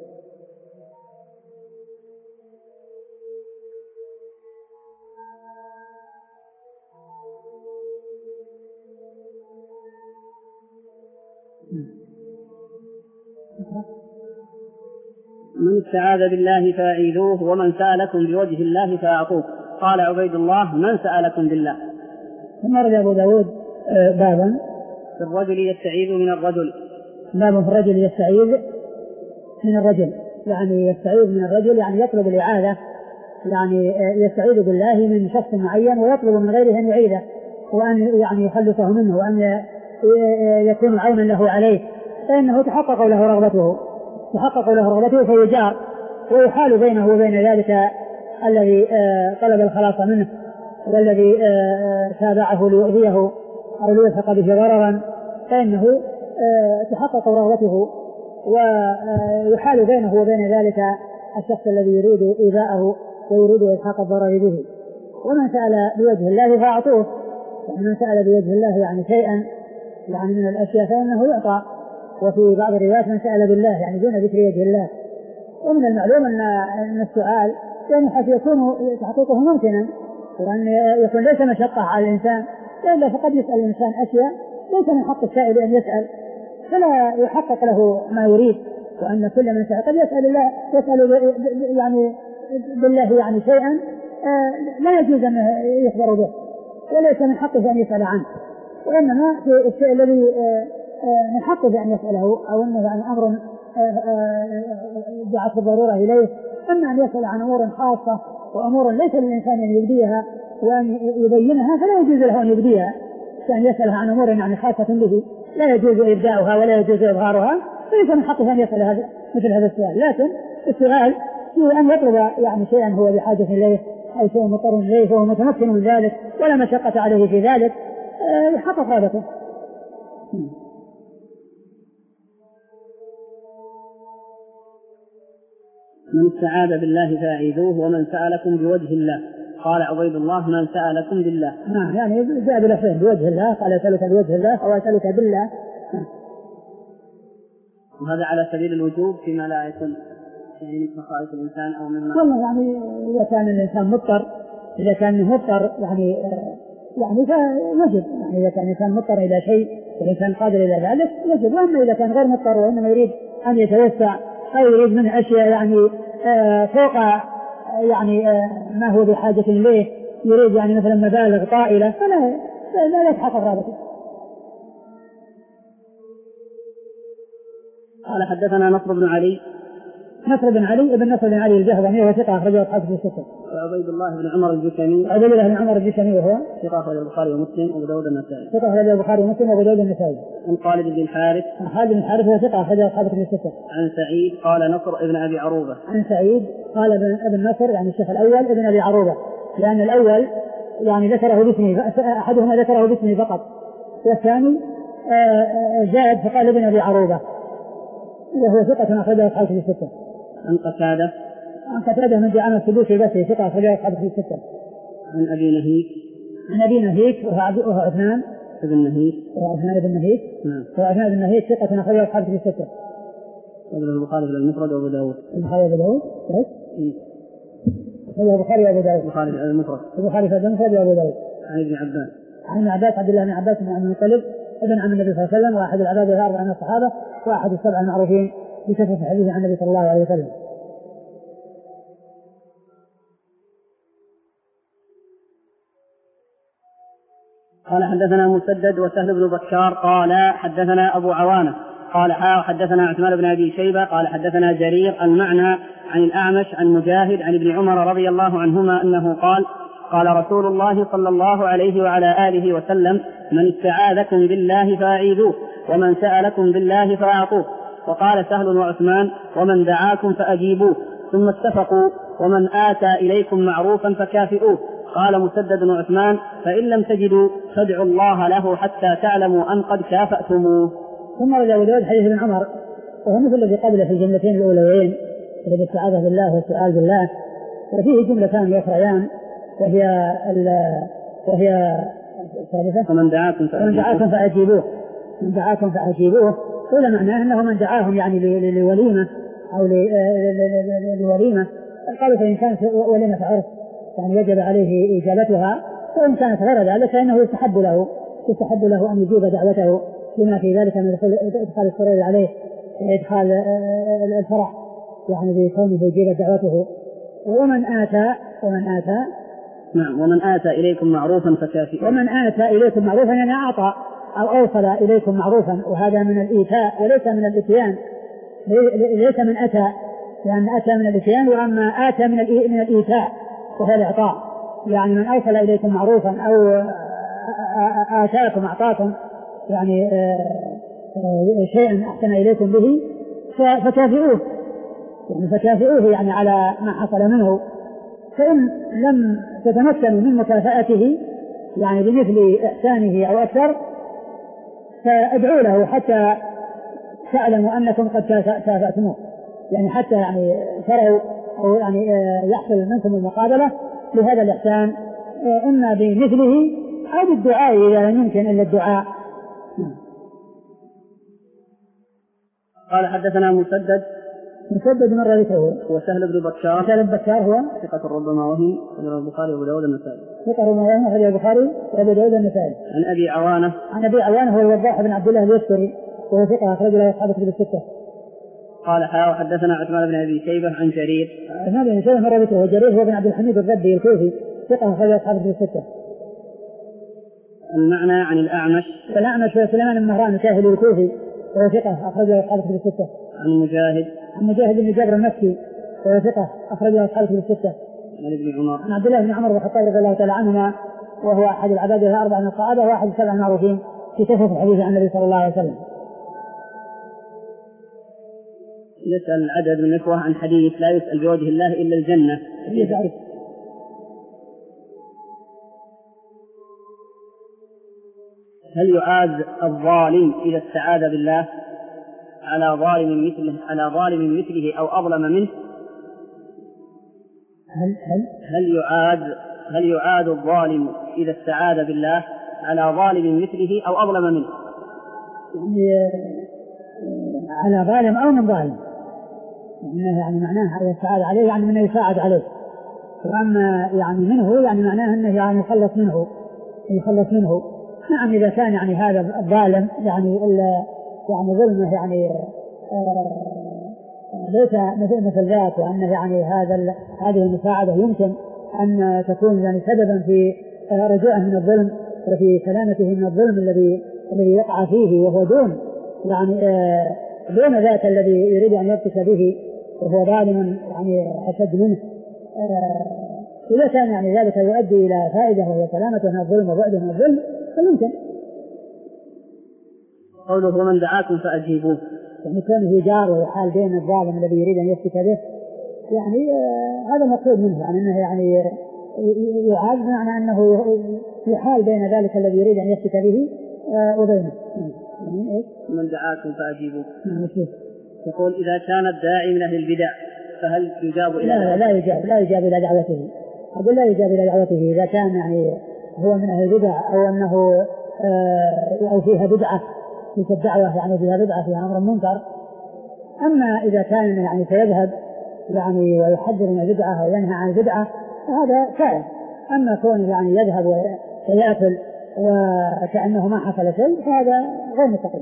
من استعاذ بالله فأعيذوه ومن سألكم بوجه الله فأعطوه. قال عبيد الله: من سألكم بالله؟ ثم رجع أبو داود بابا في الرجل يستعيذ من الرجل. باب في الرجل يستعيذ من الرجل، يعني يستعيذ من الرجل يعني يطلب الإعاذة، يعني يستعيذ بالله من شخص معين ويطلب من غيره أن يعيذه وأن يعني يخلصه منه وأن يكون عونا له عليه، فإنه تحقق له رغبته تحقق له رغبته فيجار ويحال بينه وبين ذلك الذي طلب الخلاص منه والذي تابعه ليؤذيه أو ليلحق به ضررا، فإنه تحقق رغبته ويحال بينه وبين ذلك الشخص الذي يريد إيذاءه ويريد إلحاق الضرر به. ومن سأل بوجه الله فأعطوه، ومن سأل بوجه الله يعني شيئا يعني من الأشياء فإنه يعطى. وفي بعض الروايات من سأل بالله يعني دون ذكر وجه الله. ومن المعلوم أن السؤال يعني حتى يكون تحقيقه ممكنا وأن يكون ليس مشقة على الإنسان، وإلا فقد يسأل الإنسان أشياء ليس من حق السائل أن يسأل فلا يحقق له ما يريد. وأن كل من سأل قد يسأل الله يسأل يعني بالله يعني شيئا لا يجوز أن يخبر به وليس من حقه أن يسأل عنه، وإنما في الشيء الذي من حقه أن يسأله أو أنه يعني أمر دعت الضرورة إليه، أما أن يسأل عن أمور خاصة وأمور ليس للإنسان أن يبديها وأن يبينها فلا يجوز له أن يبديها، كأن يسأل عن أمور يعني خاصة به لا يجوز إبداؤها ولا يجوز إظهارها، فليس من حقه أن يسأل هذا مثل هذا السؤال. لكن السؤال هو أن يطلب يعني شيئا هو بحاجة إليه أو شيء مضطر إليه وهو متمكن من ذلك ولا مشقة عليه في ذلك يحقق رغبته. من استعاذ بالله فأعيذوه ومن سألكم بوجه الله. قال عبيد الله: من سألكم بالله. نعم يعني جاء بلفظين بوجه الله، قال أسألك بوجه الله أو أسألك بالله. وهذا على سبيل الوجوب فيما لا يكون يعني من خصائص الإنسان أو مما والله يعني إذا كان الإنسان مضطر إذا كان مضطر يعني يعني فيجب يعني إذا كان الإنسان مضطر إلى شيء والإنسان قادر إلى ذلك يجب. وأما إذا كان غير مضطر وإنما يريد أن يتوسع أو يريد منه أشياء يعني فوق يعني ما هو بحاجة إليه، يريد يعني مثلا مبالغ طائلة فلا لا يتحقق رغبته. قال حدثنا نصر بن علي نصر بن علي ابن نصر بن علي الجهضمي وهو ثقة أخرجه أصحاب في الستة. وعبيد الله بن عمر الجسمي عبيد الله بن عمر الجسمي وهو ثقة أخرجه البخاري ومسلم وأبو داود النسائي. ثقة أخرجه البخاري ومسلم وأبو داود النسائي. عن خالد بن الحارث خالد بن الحارث وهو ثقة أخرجه أصحاب في الستة. عن سعيد قال نصر ابن أبي عروبة. عن سعيد قال ابن ابن نصر يعني الشيخ الأول ابن أبي عروبة، لأن الأول يعني ذكره باسمه، أحدهما ذكره باسمه فقط والثاني زاد فقال ابن أبي عروبة وهو ثقة أخرجه أصحابه في الستة. عن قتادة عن قتادة من دعامة السدوسي بس ثقة أخرجه أصحابه في الستة. عن أبي نهيك عن أبي نهيك وهو عثمان بن نهيك وهو عثمان بن نهيك وهو عثمان بن نهيك ثقة أخرجه أصحابه في الستة. وله البخاري في المفرد وأبو داود. البخاري وأبو داود بس. وله البخاري وأبو داود. البخاري في المفرد. البخاري في المفرد وأبو داود. عن ابن عباس. عن ابن عباس عبد الله بن عباس بن عبد المطلب ابن عم النبي صلى الله عليه وسلم وأحد العباد الأربعة من الصحابة وأحد السبع المعروفين بكثرة الحديث عن النبي صلى الله عليه وسلم. قال حدثنا مسدد وسهل بن بكار قال حدثنا أبو عوانة قال حا حدثنا عثمان بن أبي شيبة قال حدثنا جرير المعنى عن الأعمش عن مجاهد عن ابن عمر رضي الله عنهما أنه قال قال رسول الله صلى الله عليه وعلى آله وسلم من استعاذكم بالله فأعيذوه ومن سألكم بالله فأعطوه. وقال سهل وعثمان ومن دعاكم فأجيبوه. ثم اتفقوا ومن آتى إليكم معروفا فكافئوه. قال مسدد وعثمان فإن لم تجدوا فادعوا الله له حتى تعلموا أن قد كافأتموه. ثم رجع أبو داود حديث ابن عمر وهو مثل الذي قبله في الجملتين الأوليين الذي استعاذ بالله والسؤال بالله وفيه جملتان أخريان وهي وهي الثالثة ومن دعاكم فأجيبوه. فأجيبوه من دعاكم فأجيبوه قول معناه أنه من دعاهم يعني لوليمة أو لوليمة قالوا فإن كانت وليمة عرس يعني يجب عليه إجابتها وإن كانت غير ذلك فإنه يستحب له يستحب له أن يجيب دعوته لما في ذلك من إدخال السرور عليه إدخال الفرح يعني بكونه يجيب دعوته. ومن آتى ومن آتى نعم ومن آتى إليكم معروفا فكافئوه. ومن آتى إليكم معروفا يعني أعطى أو أوصل إليكم معروفا وهذا من الإيتاء وليس من الإتيان ليس من أتى لأن أتى من الإتيان وأما آتى من من الإيتاء وهو الإعطاء يعني من أوصل إليكم معروفا أو آتاكم أعطاكم يعني شيئا أحسن إليكم به فكافئوه يعني فكافئوه يعني على ما حصل منه. فإن لم تتمكنوا من مكافأته يعني بمثل إحسانه أو أكثر فادعوا له حتى تعلموا أنكم قد كافأتموه يعني حتى يعني تروا أو يعني يحصل منكم المقابلة لهذا الإحسان إما بمثله أو بالدعاء إذا لم يمكن إلا الدعاء. قال حدثنا مسدد مسدد مرة ذكره وسهل بن بكار سهل بن بكار هو ثقة ربما وهم أخرجه البخاري وأبو داود النسائي ثقة ربما وهم أخرجه البخاري وأبو داود النسائي. عن أبي عوانة عن أبي عوانة هو الوضاح بن عبد الله اليسري وهو ثقة أخرجه له أصحاب كتب الستة. قال حا وحدثنا عثمان بن أبي شيبة عن جرير عثمان بن شيبة مرة ذكره جرير هو بن عبد الحميد الربي الكوفي ثقة أخرجه أصحاب كتب الستة. المعنى عن الأعمش الأعمش هو سليمان بن مهران الكاهلي الكوفي وهو ثقة أخرجه أصحاب كتب الستة. عن مجاهد عن مجاهد بن جابر المكي وهو ثقة أخرجه أصحاب كتب الستة. عن ابن عمر عن عبد الله بن عمر والخطاب رضي الله تعالى عنهما وهو أحد العباد الأربعة من الصحابة وأحد السبع المعروفين في كثرة الحديث عن النبي صلى الله عليه وسلم. يسأل العدد من الإخوة عن حديث لا يسأل بوجه الله إلا الجنة. هل يعاد الظالم إذا استعاذ بالله على ظالم مثله على ظالم مثله أو أظلم منه؟ هل هل هل يعاد هل يعاد الظالم إذا استعاذ بالله على ظالم مثله أو أظلم منه؟ يعني على ظالم أو من ظالم يعني معناه إذا استعاذ عليه يعني من يساعد عليه. وأما يعني منه يعني معناه أنه يعني يخلص منه يخلص منه. نعم إذا كان يعني هذا الظالم يعني إلا يعني ظلمه يعني ليس مثل مثل ذات وأنه يعني هذا هذه المساعدة يمكن أن تكون يعني سببا في رجوعه من الظلم وفي سلامته من الظلم الذي الذي يقع فيه وهو دون يعني دون ذات الذي يريد أن يبتش به وهو ظالم يعني أشد منه. إذا كان يعني ذلك يؤدي إلى فائدة وهي سلامته من الظلم وبعده من الظلم فيمكن. قوله ومن دعاكم فأجيبوه يعني كونه جار ويحال بين الظالم الذي يريد أن يفتك به يعني آه هذا مقصود منه يعني أنه يعني يعاد معنى أنه يحال بين ذلك الذي يريد أن يفتك به آه وبينه. من دعاكم فأجيبوه. يقول إذا كان الداعي من أهل البدع فهل يجاب إلى لا لا يجاب لا يجاب إلى دعوته. أقول لا يجاب إلى دعوته إذا كان يعني هو من أهل البدع أو أنه آه أو فيها بدعة في الدعوة يعني فيها بدعة فيها أمر منكر. أما إذا كان يعني سيذهب يعني ويحذر من البدعة وينهى عن البدعة فهذا سائل. أما كونه يعني يذهب ويأكل وكأنه ما حصل شيء فهذا غير مستقيم.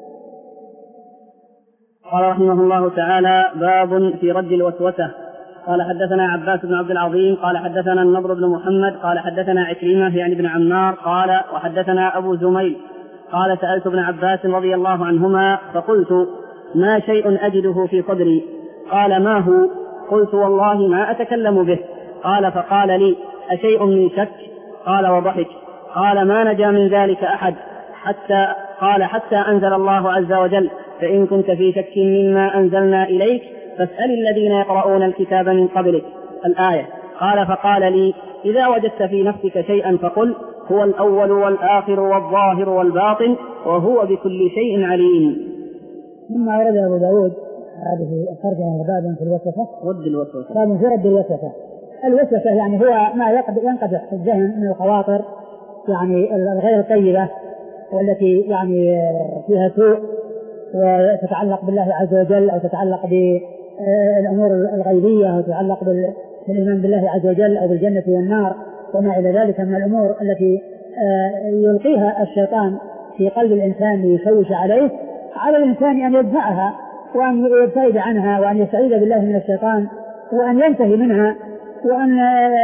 قال رحمه الله تعالى: باب في رد الوسوسة. قال حدثنا عباس بن عبد العظيم قال حدثنا النضر بن محمد قال حدثنا عكرمة يعني بن عمار قال وحدثنا أبو زميل قال سألت ابن عباس رضي الله عنهما فقلت: ما شيء أجده في صدري؟ قال: ما هو؟ قلت: والله ما أتكلم به. قال: فقال لي: أشيء من شك؟ قال: وضحك. قال: ما نجا من ذلك أحد حتى قال حتى أنزل الله عز وجل: فإن كنت في شك مما أنزلنا إليك فاسأل الذين يقرؤون الكتاب من قبلك الآية. قال: فقال لي: إذا وجدت في نفسك شيئا فقل هو الأول والآخر والظاهر والباطن وهو بكل شيء عليم. ثم أورد أبو داود هذه الترجمة باب في الوسوسة رد الوسوسة. باب في رد الوسوسة. الوسوسة يعني هو ما ينقدح في الذهن من الخواطر يعني الغير الطيبة والتي يعني فيها سوء وتتعلق بالله عز وجل أو تتعلق بالأمور الغيبية أو تتعلق بالإيمان بالله عز وجل أو بالجنة والنار وما إلى ذلك من الأمور التي يلقيها الشيطان في قلب الإنسان ليشوش عليه. على الإنسان أن يدفعها وأن يبتعد عنها وأن يستعيذ بالله من الشيطان وأن ينتهي منها وأن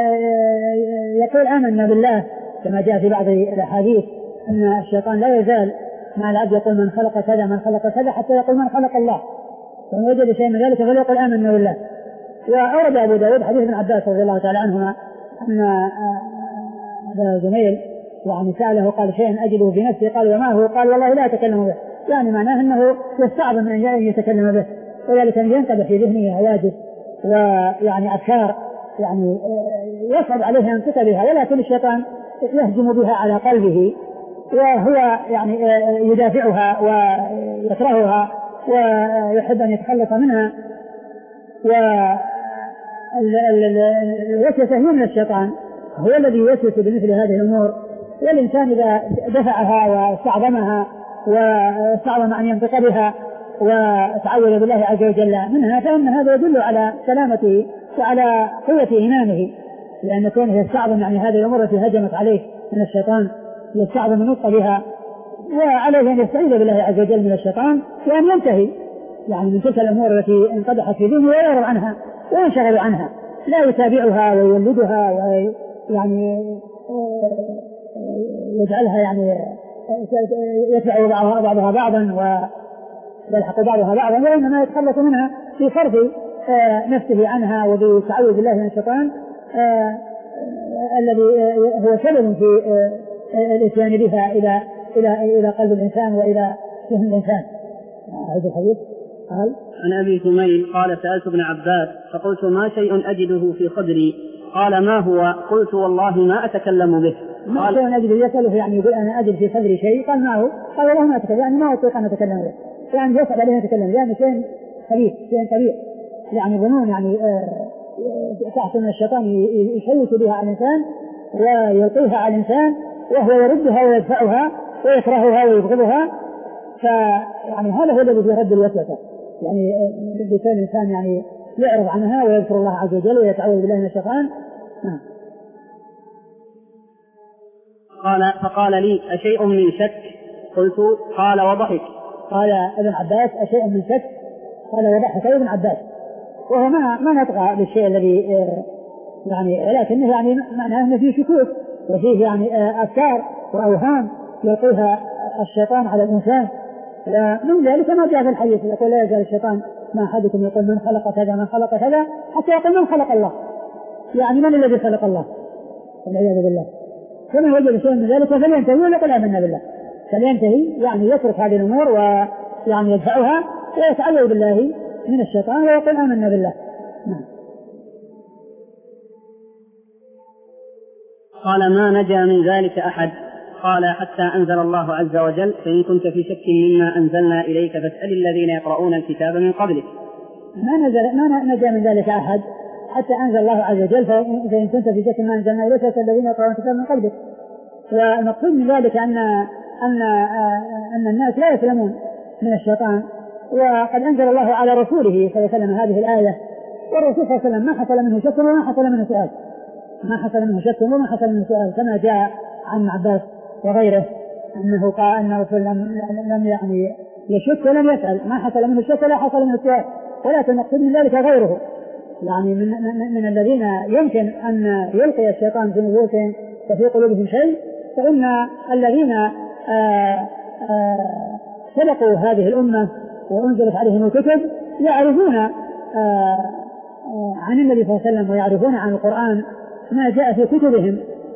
يقول آمنا بالله كما جاء في بعض الأحاديث أن الشيطان لا يزال مع العبد يقول من خلق كذا من خلق كذا حتى يقول من خلق الله، ومن وجد شيء من ذلك فليقل آمنا بالله. وأورد أبو داود حديث ابن عباس رضي الله تعالى عنهما أن أبا زميل يعني سأله قال: شيء أجده في نفسي؟ قال: وما هو؟ قال: والله لا أتكلم به. يعني معناه أنه يستعظم أن يتكلم به وذلك أن ينقدح في ذهنه هواجس ويعني أفكار يعني يصعب عليه أن ينطق بها، ولكن الشيطان يهجم بها على قلبه وهو يعني يدافعها ويكرهها ويحب أن يتخلص منها. والوسوسة هي من الشيطان، هو الذي يوسوس بمثل هذه الأمور. والإنسان إذا دفعها واستعظمها واستعظم أن ينطق بها وتعوذ بالله عز وجل منها فإن هذا يدل على سلامته وعلى قوة إيمانه، لأن كونه يستعظم يعني هذه الأمور التي هجمت عليه من الشيطان يستعظم النطق بها، وعليه أن يستعيذ بالله عز وجل من الشيطان وأن ينتهي يعني من تلك الأمور التي انقدحت في ذهنه ويعرض عنها وينشغل عنها، لا يتابعها ويولدها ويعني يجعلها يعني يتبع بعضها, بعضها بعضا ويلحق بعضها بعضا، وإنما يتخلص منها في صرف نفسه عنها وبتعوذ بالله من الشيطان الذي هو سبب في الاتيان بها إلى إلى إلى قلب الإنسان وإلى ذهن الإنسان. هذا الحديث قال عن أبي زميل قال: سألت ابن عباس فقلت: ما شيء أجده في صدري؟ قال: ما هو؟ قلت: والله ما أتكلم به. ما شيء أجده يسأله يعني يقول أنا أجد في صدري شيء. قال: ما هو؟ قال: والله ما أتكلم، يعني ما أطيق أن أتكلم به، يعني يصعب عليه أتكلم يعني شيء خبيث شيء كبير يعني ظنون يعني تحت من الشيطان يشوش بها على الإنسان ويلقيها على الإنسان وهو يردها ويدفعها ويكرهها ويبغضها. فيعني هذا هو الذي يرد الوسوسة، يعني بكل الإنسان يعني يعرض عنها ويذكر الله عز وجل ويتعوذ بالله من الشيطان. نعم. قال: فقال لي: أشيء من شك؟ قلت: قال: وضحك. قال ابن عباس: أشيء من شك؟ قال: وضحك ابن عباس. وهو ما ما نطق بالشيء الذي يعني، ولكنه يعني معناه أنه فيه شكوك وفيه يعني أفكار وأوهام يلقيها الشيطان على الإنسان. ومن ذلك ما جاء في الحديث يقول: لا يزال الشيطان ما أحدكم يقول من خلق كذا من خلق كذا حتى يقول من خلق الله، يعني من الذي خلق الله والعياذ بالله. فمن وجد شيء من ذلك فلينتهي ويقول آمنا بالله، فلينتهي يعني يترك هذه الأمور ويعني يدفعها ويتعوذ بالله من الشيطان ويقول آمنا بالله. نعم. قال: ما نجا من ذلك أحد قال حتى أنزل الله عز وجل فإن كنت في شك مما أنزلنا إليك فاسأل الذين يقرؤون الكتاب من قبلك. ما نزل ما نجا من ذلك أحد حتى أنزل الله عز وجل فإن كنت في شك مما أنزلنا إليك فاسأل الذين يقرؤون الكتاب من قبلك. والمقصود من ذلك أن أن أن الناس لا يسلمون من الشيطان، وقد أنزل الله على رسوله صلى الله عليه وسلم هذه الآية، والرسول صلى الله عليه وسلم ما حصل منه شك وما حصل منه سؤال ما حصل منه شك وما حصل منه سؤال كما جاء عن عباس وغيره أنه قال أن الرسول لم, لم يعني يشك ولم يسأل، ما حصل منه شك ولا حصل منه سؤال. ولكن المقصود من ذلك غيره، يعني من, من, من الذين يمكن أن يلقي الشيطان في نفوسهم وفي قلوبهم شيء، فإن الذين آآ آآ سبقوا هذه الأمة وأنزلت عليهم الكتب يعرفون عن النبي صلى الله عليه وسلم ويعرفون عن القرآن ما جاء في كتبهم،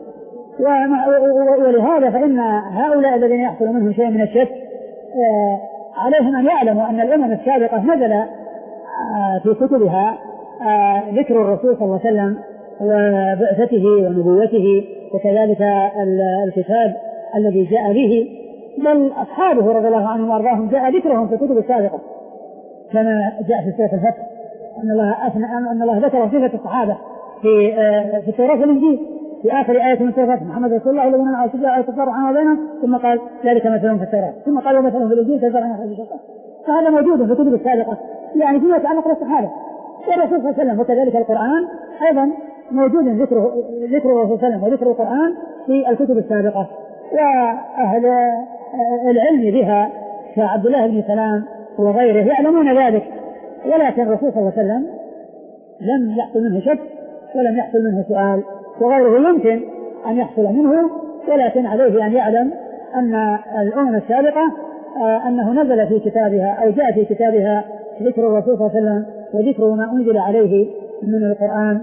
ولهذا فإن هؤلاء الذين يحصل منهم شيء من الشك عليهم أن يعلموا أن الأمم السابقة نزل في كتبها ذكر الرسول صلى الله عليه وسلم وبعثته ونبوته، وكذلك الكتاب الذي جاء به، بل أصحابه رضي الله عنهم وأرضاهم جاء ذكرهم في الكتب السابقة كما جاء في سورة الفتح أن الله أثنى أن الله ذكر صفة الصحابة في في التوراة والإنجيل في آخر آية من سورة الفتح: محمد رسول الله الذين على شجاع يتفرع عنه بينهم، ثم قال ذلك مثلهم في التوراة، ثم قال ومثلهم في الإنجيل كزرع أخرج شطأه. فهذا موجود في الكتب السابقة يعني فيما يتعلق بالصحابة والرسول صلى الله عليه وسلم. وكذلك القرآن أيضا موجود ذكر ذكر الرسول صلى الله عليه وسلم وذكر القرآن في الكتب السابقة، وأهل العلم بها كعبد الله بن سلام وغيره يعلمون ذلك، ولكن الرسول صلى الله عليه وسلم لم يحصل منه شك ولم يحصل منه سؤال، وغيره يمكن أن يحصل منه، ولكن عليه أن يعلم أن الأمم السابقة أنه نزل في كتابها أو جاء في كتابها ذكر الرسول صلى الله عليه وسلم وذكر ما أنزل عليه من القرآن.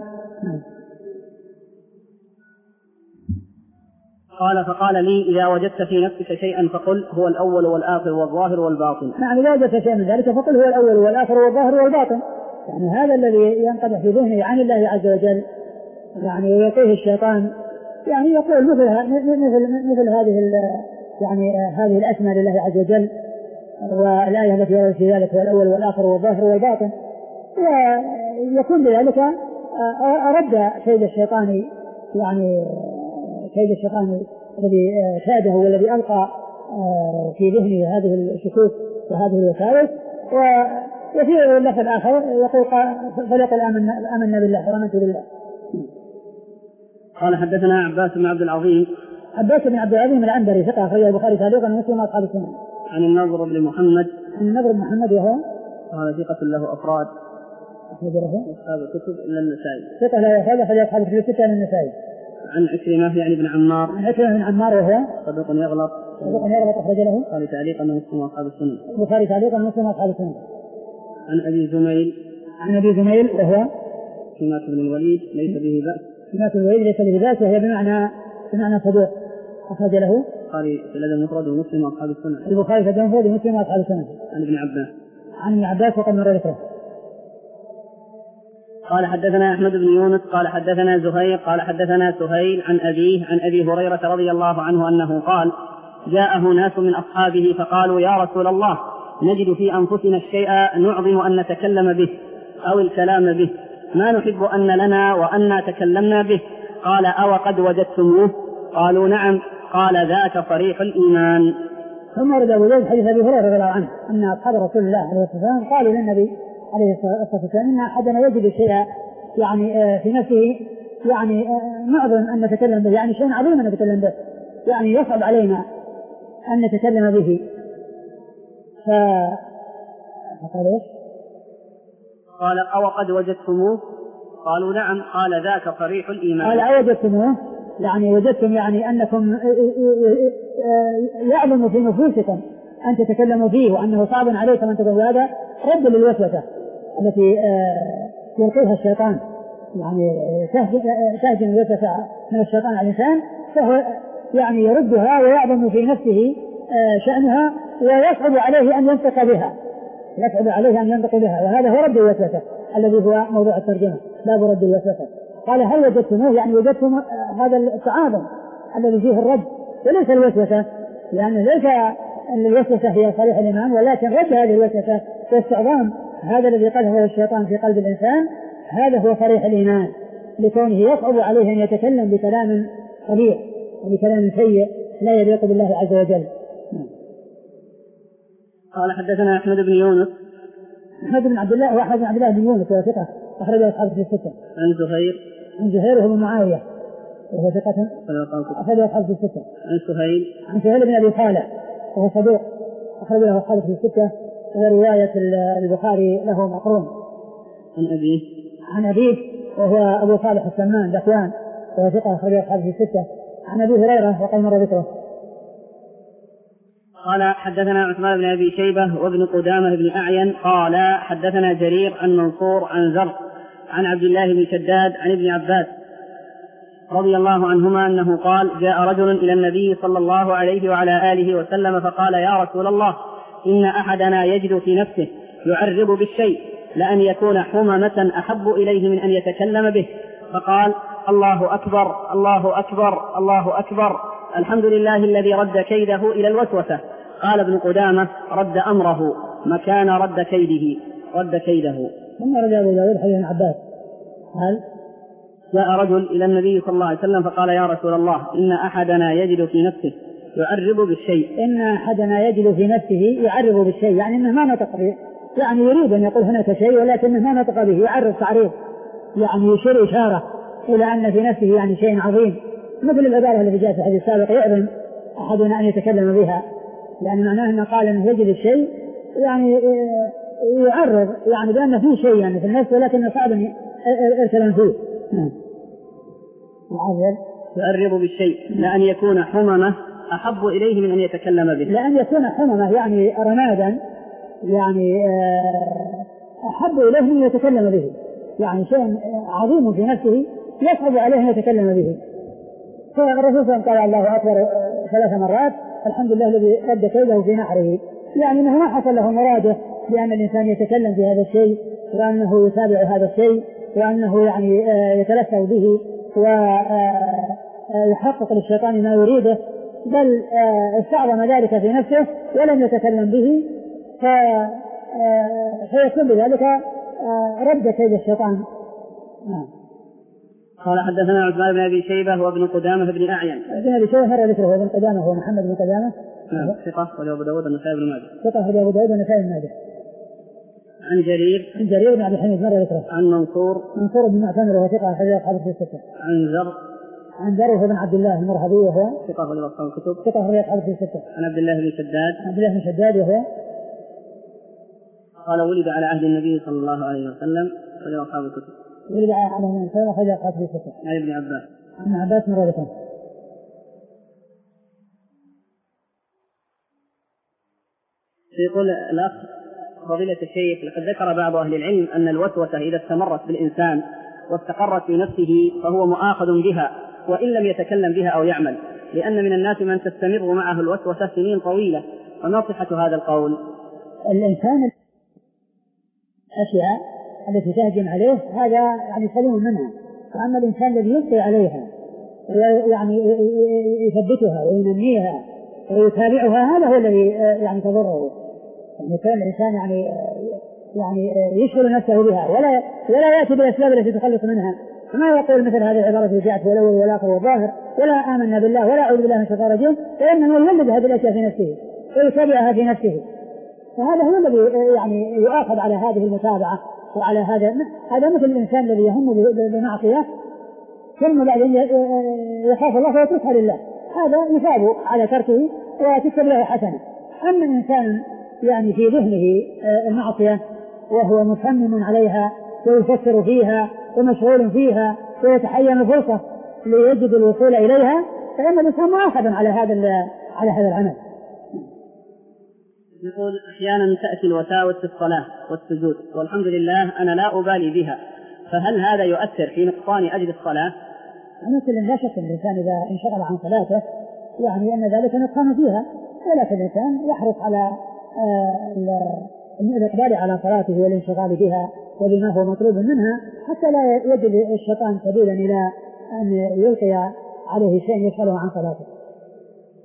قال فقال لي إذا وجدت في نفسك شيئا فقل هو الأول والآخر والظاهر والباطن. نعم، إذا وجدت شيئا من ذلك فقل هو الأول والآخر والظاهر والباطن، يعني هذا الذي ينقضح في ذهنه عن الله عز وجل يعني ويلقيه الشيطان، يعني يقول مثل مثل مثل هذه يعني هذه الأسماء لله عز وجل والآية التي وردت في ذلك هو الأول والآخر والظاهر والباطن، ويكون بذلك أرد كيد الشيطان، يعني كيد الشيطان الذي كاده والذي ألقى في ذهنه هذه الشكوك وهذه الوساوس. وفي اللفظ الآخر يقول فليقل آمنا بالله وآمنت بالله. قال حدثنا عباس بن عبد العظيم عباس بن عبد العظيم العنبري ثقة أخرجه البخاري تعليقا ومسلم وأصحاب السنن. عن النضر بن محمد عن النضر بن محمد وهو قال ثقة له أفراد أخرجه أصحاب الكتب إلا النسائي. ثقة له أفراد أخرج أصحاب الكتب الستة إلا النسائي. عن عكرمة يعني بن عمار عن عكرمة بن عمار وهو صدوق يغلط صدوق يغلط أخرج له قال تعليقا مسلم وأصحاب السنن. البخاري تعليقا ومسلم وأصحاب السنن. عن أبي زميل عن أبي زميل وهو سماك بن الوليد ليس به بأس. سماك بن الوليد ليس به بأس، وهي بمعنى بمعنى صدوق أخرج له البخاري في الأدب المفرد ومسلم وأصحاب السنن. البخاري في الأدب المفرد ومسلم وأصحاب السنن. عن ابن عباس عن ابن عباس وقد مر ذكره. قال حدثنا أحمد بن يونس قال حدثنا زهير قال حدثنا سهيل عن أبيه عن أبي هريرة رضي الله عنه أنه قال جاءه ناس من أصحابه فقالوا يا رسول الله نجد في أنفسنا الشيء نعظم أن نتكلم به أو الكلام به ما نحب أن لنا وأن تكلمنا به، قال أو قد وجدتموه؟ قالوا نعم. قال ذاك صريح الإيمان. ثم ورد أبو داود حديث أبي هريرة رضي الله عنه أن أصحاب رسول الله عليه الصلاة والسلام قالوا للنبي عليه الصلاة والسلام إن أحدنا يجد شيئا يعني في نفسه يعني نعظم أن نتكلم به، يعني شيء عظيم أن نتكلم به، يعني يصعب علينا أن نتكلم به. ف... فقال إيش؟ قال أو قد وجدتموه؟ قالوا نعم. قال ذاك صريح الإيمان. قال أو وجدتموه يعني وجدتم يعني أنكم يعظم في نفوسكم أن تتكلموا فيه وأنه صعب عليكم أن تقولوا هذا رد للوسوسة التي يلقيها الشيطان، يعني تهجم الوسوسة من الشيطان على الإنسان، فهو يعني يردها ويعظم في نفسه شأنها ويصعب عليه أن ينطق بها يصعب عليه أن ينطق بها وهذا هو رد الوسوسة الذي هو موضوع الترجمة باب رد الوسوسة. قال هل وجدتموه؟ يعني وجدتم هذا التعاظم الذي فيه الرد وليس الوسوسة، لأن ليس الوسوسة هي صريح الإيمان، ولكن رد هذه الوسوسة واستعظام هذا الذي قذفه الشيطان في قلب الإنسان، هذا هو صريح الإيمان، لكونه يصعب عليه أن يتكلم بكلام قبيح وبكلام سيء لا يليق بالله عز وجل. قال حدثنا أحمد بن يونس. أحمد بن عبد الله وأحمد بن عبد الله بن يونس وهو ثقة أخرج أصحابه في الستة. عن زهير. عن زهير وهو معاوية وهو ثقة أخرج أصحابه في الستة. عن سهيل. عن سهيل بن أبي صالح وهو صدوق أخرج له أصحابه في الستة، ورواية البخاري له مقرون. عن أبيه. عن أبيه وهو أبو صالح السمان ذكوان وهو ثقة أخرج أصحابه في الستة. عن أبي هريرة وقد مر ذكره. قال حدثنا عثمان بن أبي شيبة وابن قدامة بن أعين قال حدثنا جرير عن منصور عن زر عن عبد الله بن شداد عن ابن عباس رضي الله عنهما أنه قال جاء رجل إلى النبي صلى الله عليه وعلى آله وسلم فقال يا رسول الله إن أحدنا يجد في نفسه يعرب بالشيء لأن يكون حممة أحب إليه من أن يتكلم به، فقال الله أكبر الله أكبر الله أكبر الحمد لله الذي رد كيده إلى الوسوسة. قال ابن قدامة رد أمره مكان رد كيده رد كيده. ثم رجع أبو داود حديث ابن عباس قال جاء رجل إلى النبي صلى الله عليه وسلم فقال يا رسول الله إن أحدنا يجد في نفسه يعرب بالشيء. إن أحدنا يجد في نفسه يعرب بالشيء، يعني إنه ما نطق به، يعني يريد أن يقول هناك شيء ولكنه ما نطق به، يعرب تعريف، يعني يشير إشارة إلى أن في نفسه يعني شيء عظيم، مثل العبارة التي جاءت في الحديث السابق يعظم أحدنا أن يتكلم بها، يعني معناه أنه قال أنه يجد الشيء يعني يعرض يعني بأن فيه شيء يعني في النفس ولكنه صعب ارتبا فيه. يعرض بالشيء لأن يكون حممة أحب إليه من أن يتكلم به، لأن يكون حممة يعني رمادا يعني أحب إليه من يتكلم به، يعني شيء عظيم في نفسه يصعب عليه أن يتكلم به. فالرسول صلى الله عليه وسلم قال الله أكبر ثلاث مرات الحمد لله الذي رد كيده في نحره، يعني أنه ما حصل له مراده بأن الإنسان يتكلم في هذا الشيء وأنه يتابع هذا الشيء وأنه يعني يتلفظ به ويحقق للشيطان ما يريده، بل استعظم ذلك في نفسه ولم يتكلم به، فيكون بذلك رد كيد الشيطان. قال حدثنا عثمان بن أبي شيبة وابن قدامة بن أعين. ابن أبي شيبة مر ذكره ابن قدامة هو محمد بن قدامة نعم ثقة وله أبو داود والنسائي بن ماجه. ثقة وله أبو داود والنسائي بن ماجه. عن جرير. عن جرير بن عبد الحميد مر ذكره. عن منصور. منصور بن معتمر وهو ثقة أخرج أصحابه في الستة. عن زر. عن زر بن عبد الله المرهبي وهو ثقة وله أصحاب الكتب. ثقة أخرج أصحابه في الستة. عن عبد الله بن شداد. عبد الله بن شداد وهو قال ولد على عهد النبي صلى الله عليه وسلم وله أصحاب الكتب. ولد على عهد النبي صلى الله عليه وسلم أخرج أصحابه في الستة. عن ابن عباس. ابن عباس مر ذكره. يقول الأخ فضيلة الشيخ لقد ذكر بعض أهل العلم أن الوسوسة إذا استمرت بالإنسان واستقرت في نفسه فهو مؤاخذ بها وإن لم يتكلم بها أو يعمل، لأن من الناس من تستمر معه الوسوسة سنين طويلة، وما صحة هذا القول؟ الإنسان الأشياء التي تهجم عليه هذا يعني سليم منها، وأما الإنسان الذي يبقي عليها يعني يثبتها وينميها ويتابعها هذا هو الذي يعني تضره. يعني كان الإنسان يعني يعني يشغل نفسه بها ولا ولا يأتي بالأسباب التي تخلص منها، فما يقول مثل هذه العبارة التي جاءت في الأول والآخر والظاهر ولا آمنا بالله ولا أعوذ بالله من الشيطان الرجيم، فإنه يولد هذه الأشياء في نفسه ويتابعها في نفسه، فهذا هو الذي يعني يؤاخذ على هذه المتابعة وعلى هذا. هذا مثل الإنسان الذي يهم بمعصية ثم بعدين يخاف الله فيتركها لله، هذا يثاب على تركه وتكتب له حسنة. أما الإنسان يعني في ذهنه المعصية وهو مصمم عليها ويفكر فيها ومشغول فيها ويتحين فرصة ليجد الوصول إليها، فإن الإنسان مؤاخذ على هذا على هذا العمل. يقول أحيانا تأتي الوساوس في الصلاة والسجود والحمد لله أنا لا أبالي بها، فهل هذا يؤثر في نقصان أجر الصلاة؟ مثل لا شك الإنسان إذا انشغل عن صلاته يعني أن ذلك نقصان فيها، ولكن الإنسان يحرص على الإقبال على صلاته والانشغال بها وبما هو مطلوب منها حتى لا يجد الشيطان سبيلا إلى أن يلقي عليه شيء يشغله عن صلاته.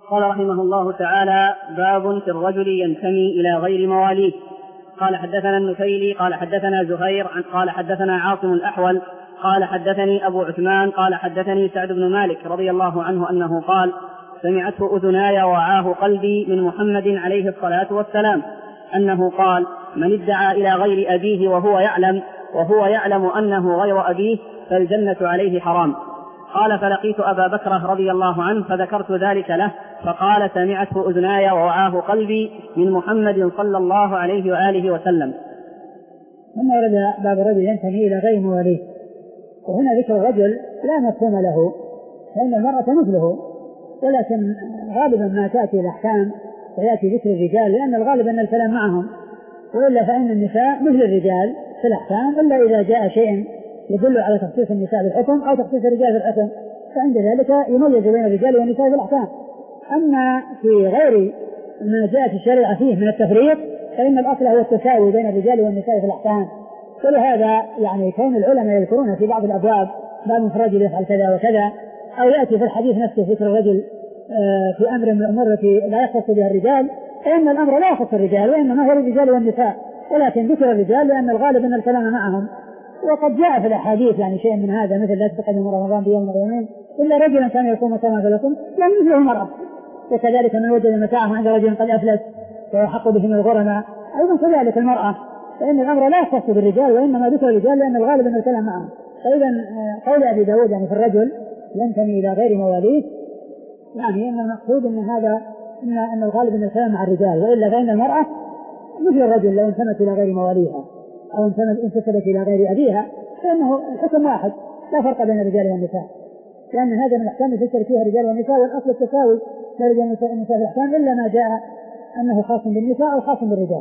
قال رحمه الله تعالى: باب في الرجل ينتمي إلى غير مواليه. قال حدثنا النفيلي قال حدثنا زهير قال حدثنا عاصم الأحول قال حدثني أبو عثمان قال حدثني سعد بن مالك رضي الله عنه أنه قال: سمعته أذناي ووعاه قلبي من محمد عليه الصلاة والسلام أنه قال: من ادعى إلى غير أبيه وهو يعلم وهو يعلم أنه غير أبيه فالجنة عليه حرام. قال: فلقيت أبا بكر رضي الله عنه فذكرت ذلك له فقال: سمعته أذناي ووعاه قلبي من محمد صلى الله عليه وآله وسلم. ثم ورد باب الرجل ينتمي إلى غير مواليه. وهنا ذكر الرجل لا مفهوم له، فإن المرأة مثله، ولكن غالبا ما تأتي الأحكام ويأتي ذكر الرجال لأن الغالب أن الكلام معهم، وإلا فإن النساء مثل الرجال في الأحكام، إلا إذا جاء شيء يدل على تخصيص النساء بالحكم أو تخصيص الرجال بالحكم، فعند ذلك يميز بين الرجال والنساء في الأحكام. أما في غير ما جاءت الشريعة فيه من التفريق فإن الأصل هو التساوي بين الرجال والنساء في الأحكام. ولهذا يعني كون العلماء يذكرون في بعض الأبواب باب في الرجل يفعل كذا وكذا، أو يأتي في الحديث نفسه ذكر الرجل في أمر من الأمور التي لا يختص بها الرجال، فإن الأمر لا يخص الرجال وإنما هو الرجال والنساء، ولكن ذكر الرجال لأن الغالب أن الكلام معهم. وقد جاء في الأحاديث يعني شيء من هذا، مثل لا تقدم رمضان بيوم ويومين إلا رجلا كان يقوم كما فلكم لم مثله المرأة، وكذلك من وجد متاعه عند رجل قد أفلت ويحق به من الغرماء أيضا كذلك المرأة، فإن الأمر لا يختص بالرجال وإنما ذكر الرجال لأن الغالب أن الكلام معهم. فإذا قول أبي داود يعني في الرجل ينتمي إلى غير مواليه، يعني أن المقصود أن هذا أن, أن الغالب أن الكلام مع الرجال، وإلا فإن المرأة مثل الرجل لو انتمت إلى غير مواليها أو انتسبت إلى غير أبيها فإنه الحكم واحد لا فرق بين الرجال والنساء، لأن هذا من الأحكام يفسر فيها الرجال والنساء، والأصل التساوي بين الرجال والنساء في الأحكام إلا ما جاء أنه خاص بالنساء أو خاص بالرجال.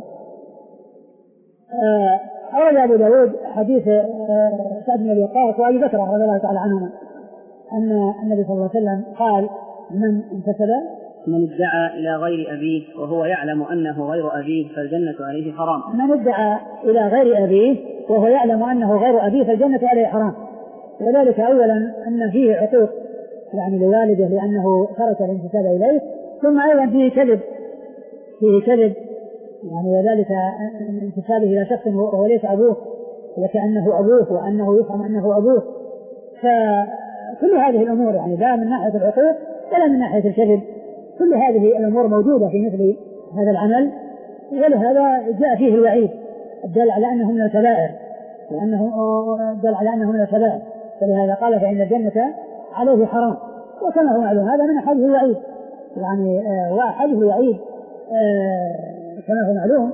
أورد أبو داود حديث سعد بن أبي وقاص وأبي بكر رضي الله تعالى عنهما أن النبي صلى الله عليه وسلم قال: من انتسب من ادعى إلى غير أبيه وهو يعلم أنه غير أبيه فالجنة عليه حرام. من ادعى إلى غير أبيه وهو يعلم أنه غير أبيه فالجنة عليه حرام. وذلك أولا أن فيه عقوق يعني لوالده لأنه ترك الانتساب إليه، ثم أيضا فيه كذب فيه كذب يعني وذلك انتسابه إلى شخص وهو ليس أبوه وكأنه أبوه وأنه يفهم أنه أبوه. فكل هذه الأمور يعني لا من ناحية العقوق ولا من ناحية الكذب، كل هذه الأمور موجودة في مثل هذا العمل، ولهذا جاء فيه الوعيد الدل على أنه من الكبائر، لأنه دل على أنه من الكبائر، فلهذا قال: فإن الجنة عليه حرام. وكما هو معلوم هذا من أحاديث الوعيد، يعني وأحاديث الوعيد كما هو معلوم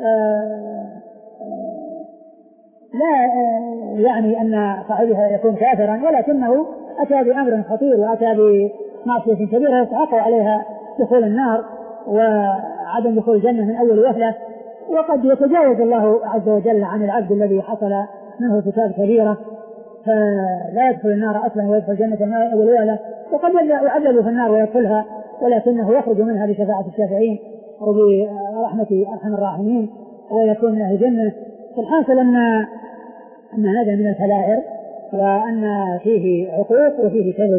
لا يعني أن صاحبها يكون كافرا، ولكنه أتى بأمر خطير وأتى بمعصية كبيرة يستحق عليها دخول النار وعدم دخول الجنة من أول وهلة. وقد يتجاوز الله عز وجل عن العبد الذي حصل منه ارتكاب كبيرة فلا يدخل النار أصلا ويدخل الجنة من أول وهلة، وقد يعذب في النار ويدخلها ولكنه يخرج منها بشفاعة الشافعين وبرحمة أرحم الراحمين ويكون من أهل الجنة. فالحاصل أن أن هذا من الكبائر وأن فيه عقوق وفيه كذب.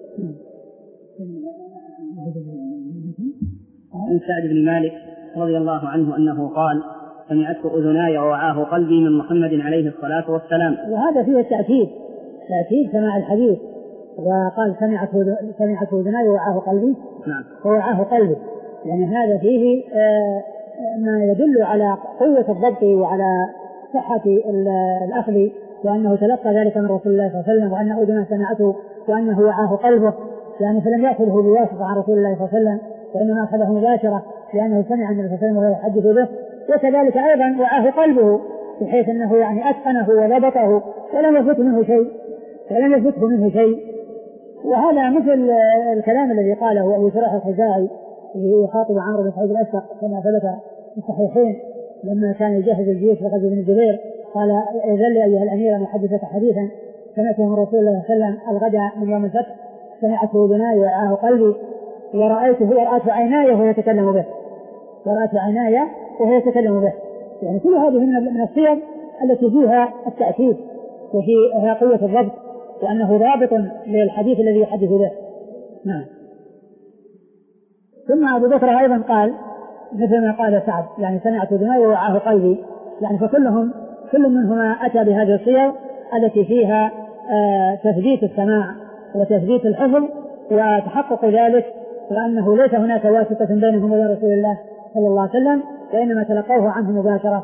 عن سعد بن مالك رضي الله عنه أنه قال: سمعته أذناي ووعاه قلبي من محمد عليه الصلاة والسلام. وهذا فيه التأكيد تأكيد سماع الحديث، وقال سمعته سمعته أذناي ووعاه قلبي. نعم. ووعاه قلبي يعني هذا فيه آه ما يدل على قوة الضبط وعلى صحة الأخذ، وأنه تلقى ذلك من رسول الله صلى الله عليه وسلم، وأن أذنه سمعته وأنه وعاه قلبه، يعني فلم يأخذه بواسطة عن رسول الله صلى الله عليه وسلم وإنما أخذه مباشرة لأنه سمع النبي صلى الله عليه وسلم وهو يحدث به. وكذلك أيضا وعاه قلبه بحيث أنه يعني أتقنه وضبطه ولم يفته منه شيء ولم يفته منه شيء. وهذا مثل الكلام الذي قاله أبو شريح الخزاعي يخاطب عمرو بن سعيد الأشقر كما ثبت في الصحيحين لما كان يجهز الجيش لغزو بن الزبير، قال: إذن لي أيها الأمير أن أحدثك حديثا سمعته من رسول الله صلى الله عليه وسلم الغد من يوم الفتح، سمعته أذناي ووعاه قلبي ورأيته ورأت عيناي وهو يتكلم به ورأت عيناي وهو يتكلم به. يعني كل هذه من الصيغ التي فيها التأكيد وفيها قوة الضبط وأنه ضابط للحديث الذي يحدث به. نعم. ثم أبو بكر أيضا قال مثل ما قال سعد يعني سمعت دماغي ووعاه قلبي، يعني فكلهم كل منهما أتى بهذه الصيغ التي فيها آه تثبيت السماع وتثبيت الحفظ وتحقق ذلك، وأنه ليس هناك واسطة بينهم وبين رسول الله صلى الله عليه وسلم، وإنما تلقوه عنه مباشرة.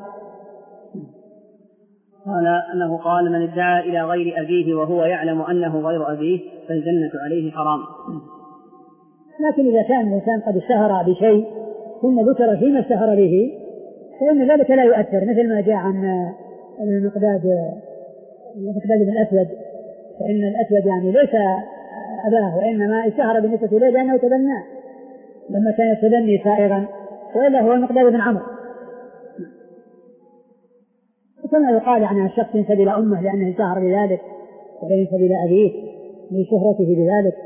قال أنه قال من ادعى إلى غير أبيه وهو يعلم أنه غير أبيه فالجنة عليه حرام. لكن إذا كان الإنسان قد اشتهر بشيء ثم ذكر فيما اشتهر به فإن ذلك لا يؤثر، مثل ما جاء عن المقداد المقداد بن الأسود، فإن الأسود يعني ليس أباه وإنما اشتهر بالنسبة إليه لأنه تبناه لما كان التبني سائغا، وإلا هو المقداد بن عمرو. وكما يقال عن الشخص ينسب إلى أمه لأنه اشتهر بذلك، ولا ينسب إلى أبيه لشهرته بذلك.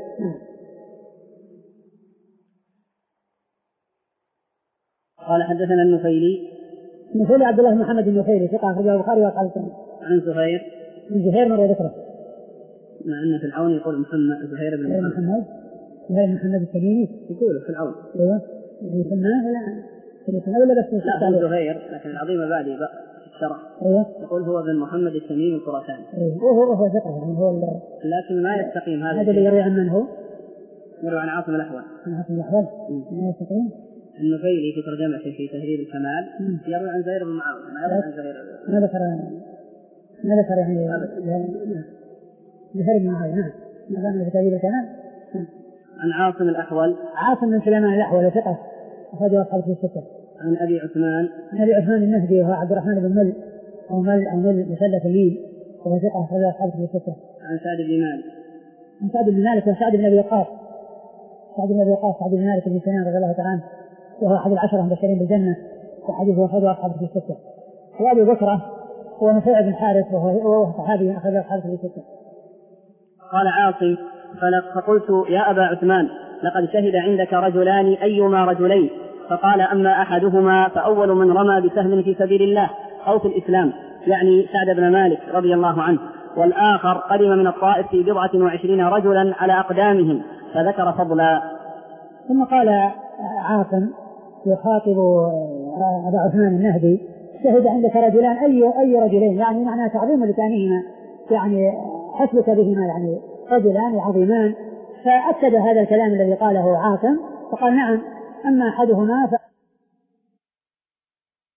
قال حدثنا النفيلي النفيلي عبد الله بن محمد النفيلي ثقة أخرجه البخاري وأصحاب السنن. عن زهير من زهير مر ذكره، مع أن في العون يقول محمد زهير بن محمد محمد زهير بن محمد التميمي يقول في العون. أيوه يسماه ولا يسماه ولا بس لا هو زهير، لكن العظيم بعد الشرح أيوه يقول هو بن محمد التميمي الخراساني. أيوه وهو وهو ثقة يعني هو لكن ما يستقيم هذا. هذا اللي يروي عن من هو؟ يروي عن عاصم الأحول. عن عاصم الأحول ما يستقيم. النفيلي في ترجمته في تهذيب الكمال يروي عن زهير بن معاوية، ما يروي عن زهير ما ذكر ما ذكر يعني زهير بن معاوية. نعم ما ذكر في تهذيب الكمال. عن عاصم الأحول عاصم بن سليمان الأحول ثقة أخرجه أصحاب الستة. عن أبي عثمان عن أبي عثمان النهدي وهو عبد الرحمن بن مل أو مل أو مل مثلث الليل وهو ثقة أخرجه أصحاب الستة. عن سعد بن مالك عن سعد بن مالك وسعد بن أبي وقاص سعد بن أبي وقاص سعد بن مالك بن سنان رضي الله تعالى عنه وهو أحد العشرة المبشرين بالجنة وحديثه أخرجه أصحاب الستة. وأبي بكرة هو نفيع بن حارث وهو صحابي أخرجه أصحاب الستة. قال عاصم فقلت يا أبا عثمان لقد شهد عندك رجلان أيما رجلين؟ فقال أما أحدهما فأول من رمى بسهم في سبيل الله أو في الإسلام يعني سعد بن مالك رضي الله عنه، والآخر قدم من الطائف في بضعة وعشرين رجلا على أقدامهم فذكر فضلا. ثم قال عاصم يخاطب أبا عثمان النهدي شهد عندك رجلان أي أي رجلين يعني معنى تعظيم لكانهما يعني حسبك بهما يعني رجلان عظيمان، فأكد هذا الكلام الذي قاله عاصم فقال نعم أما أحدهما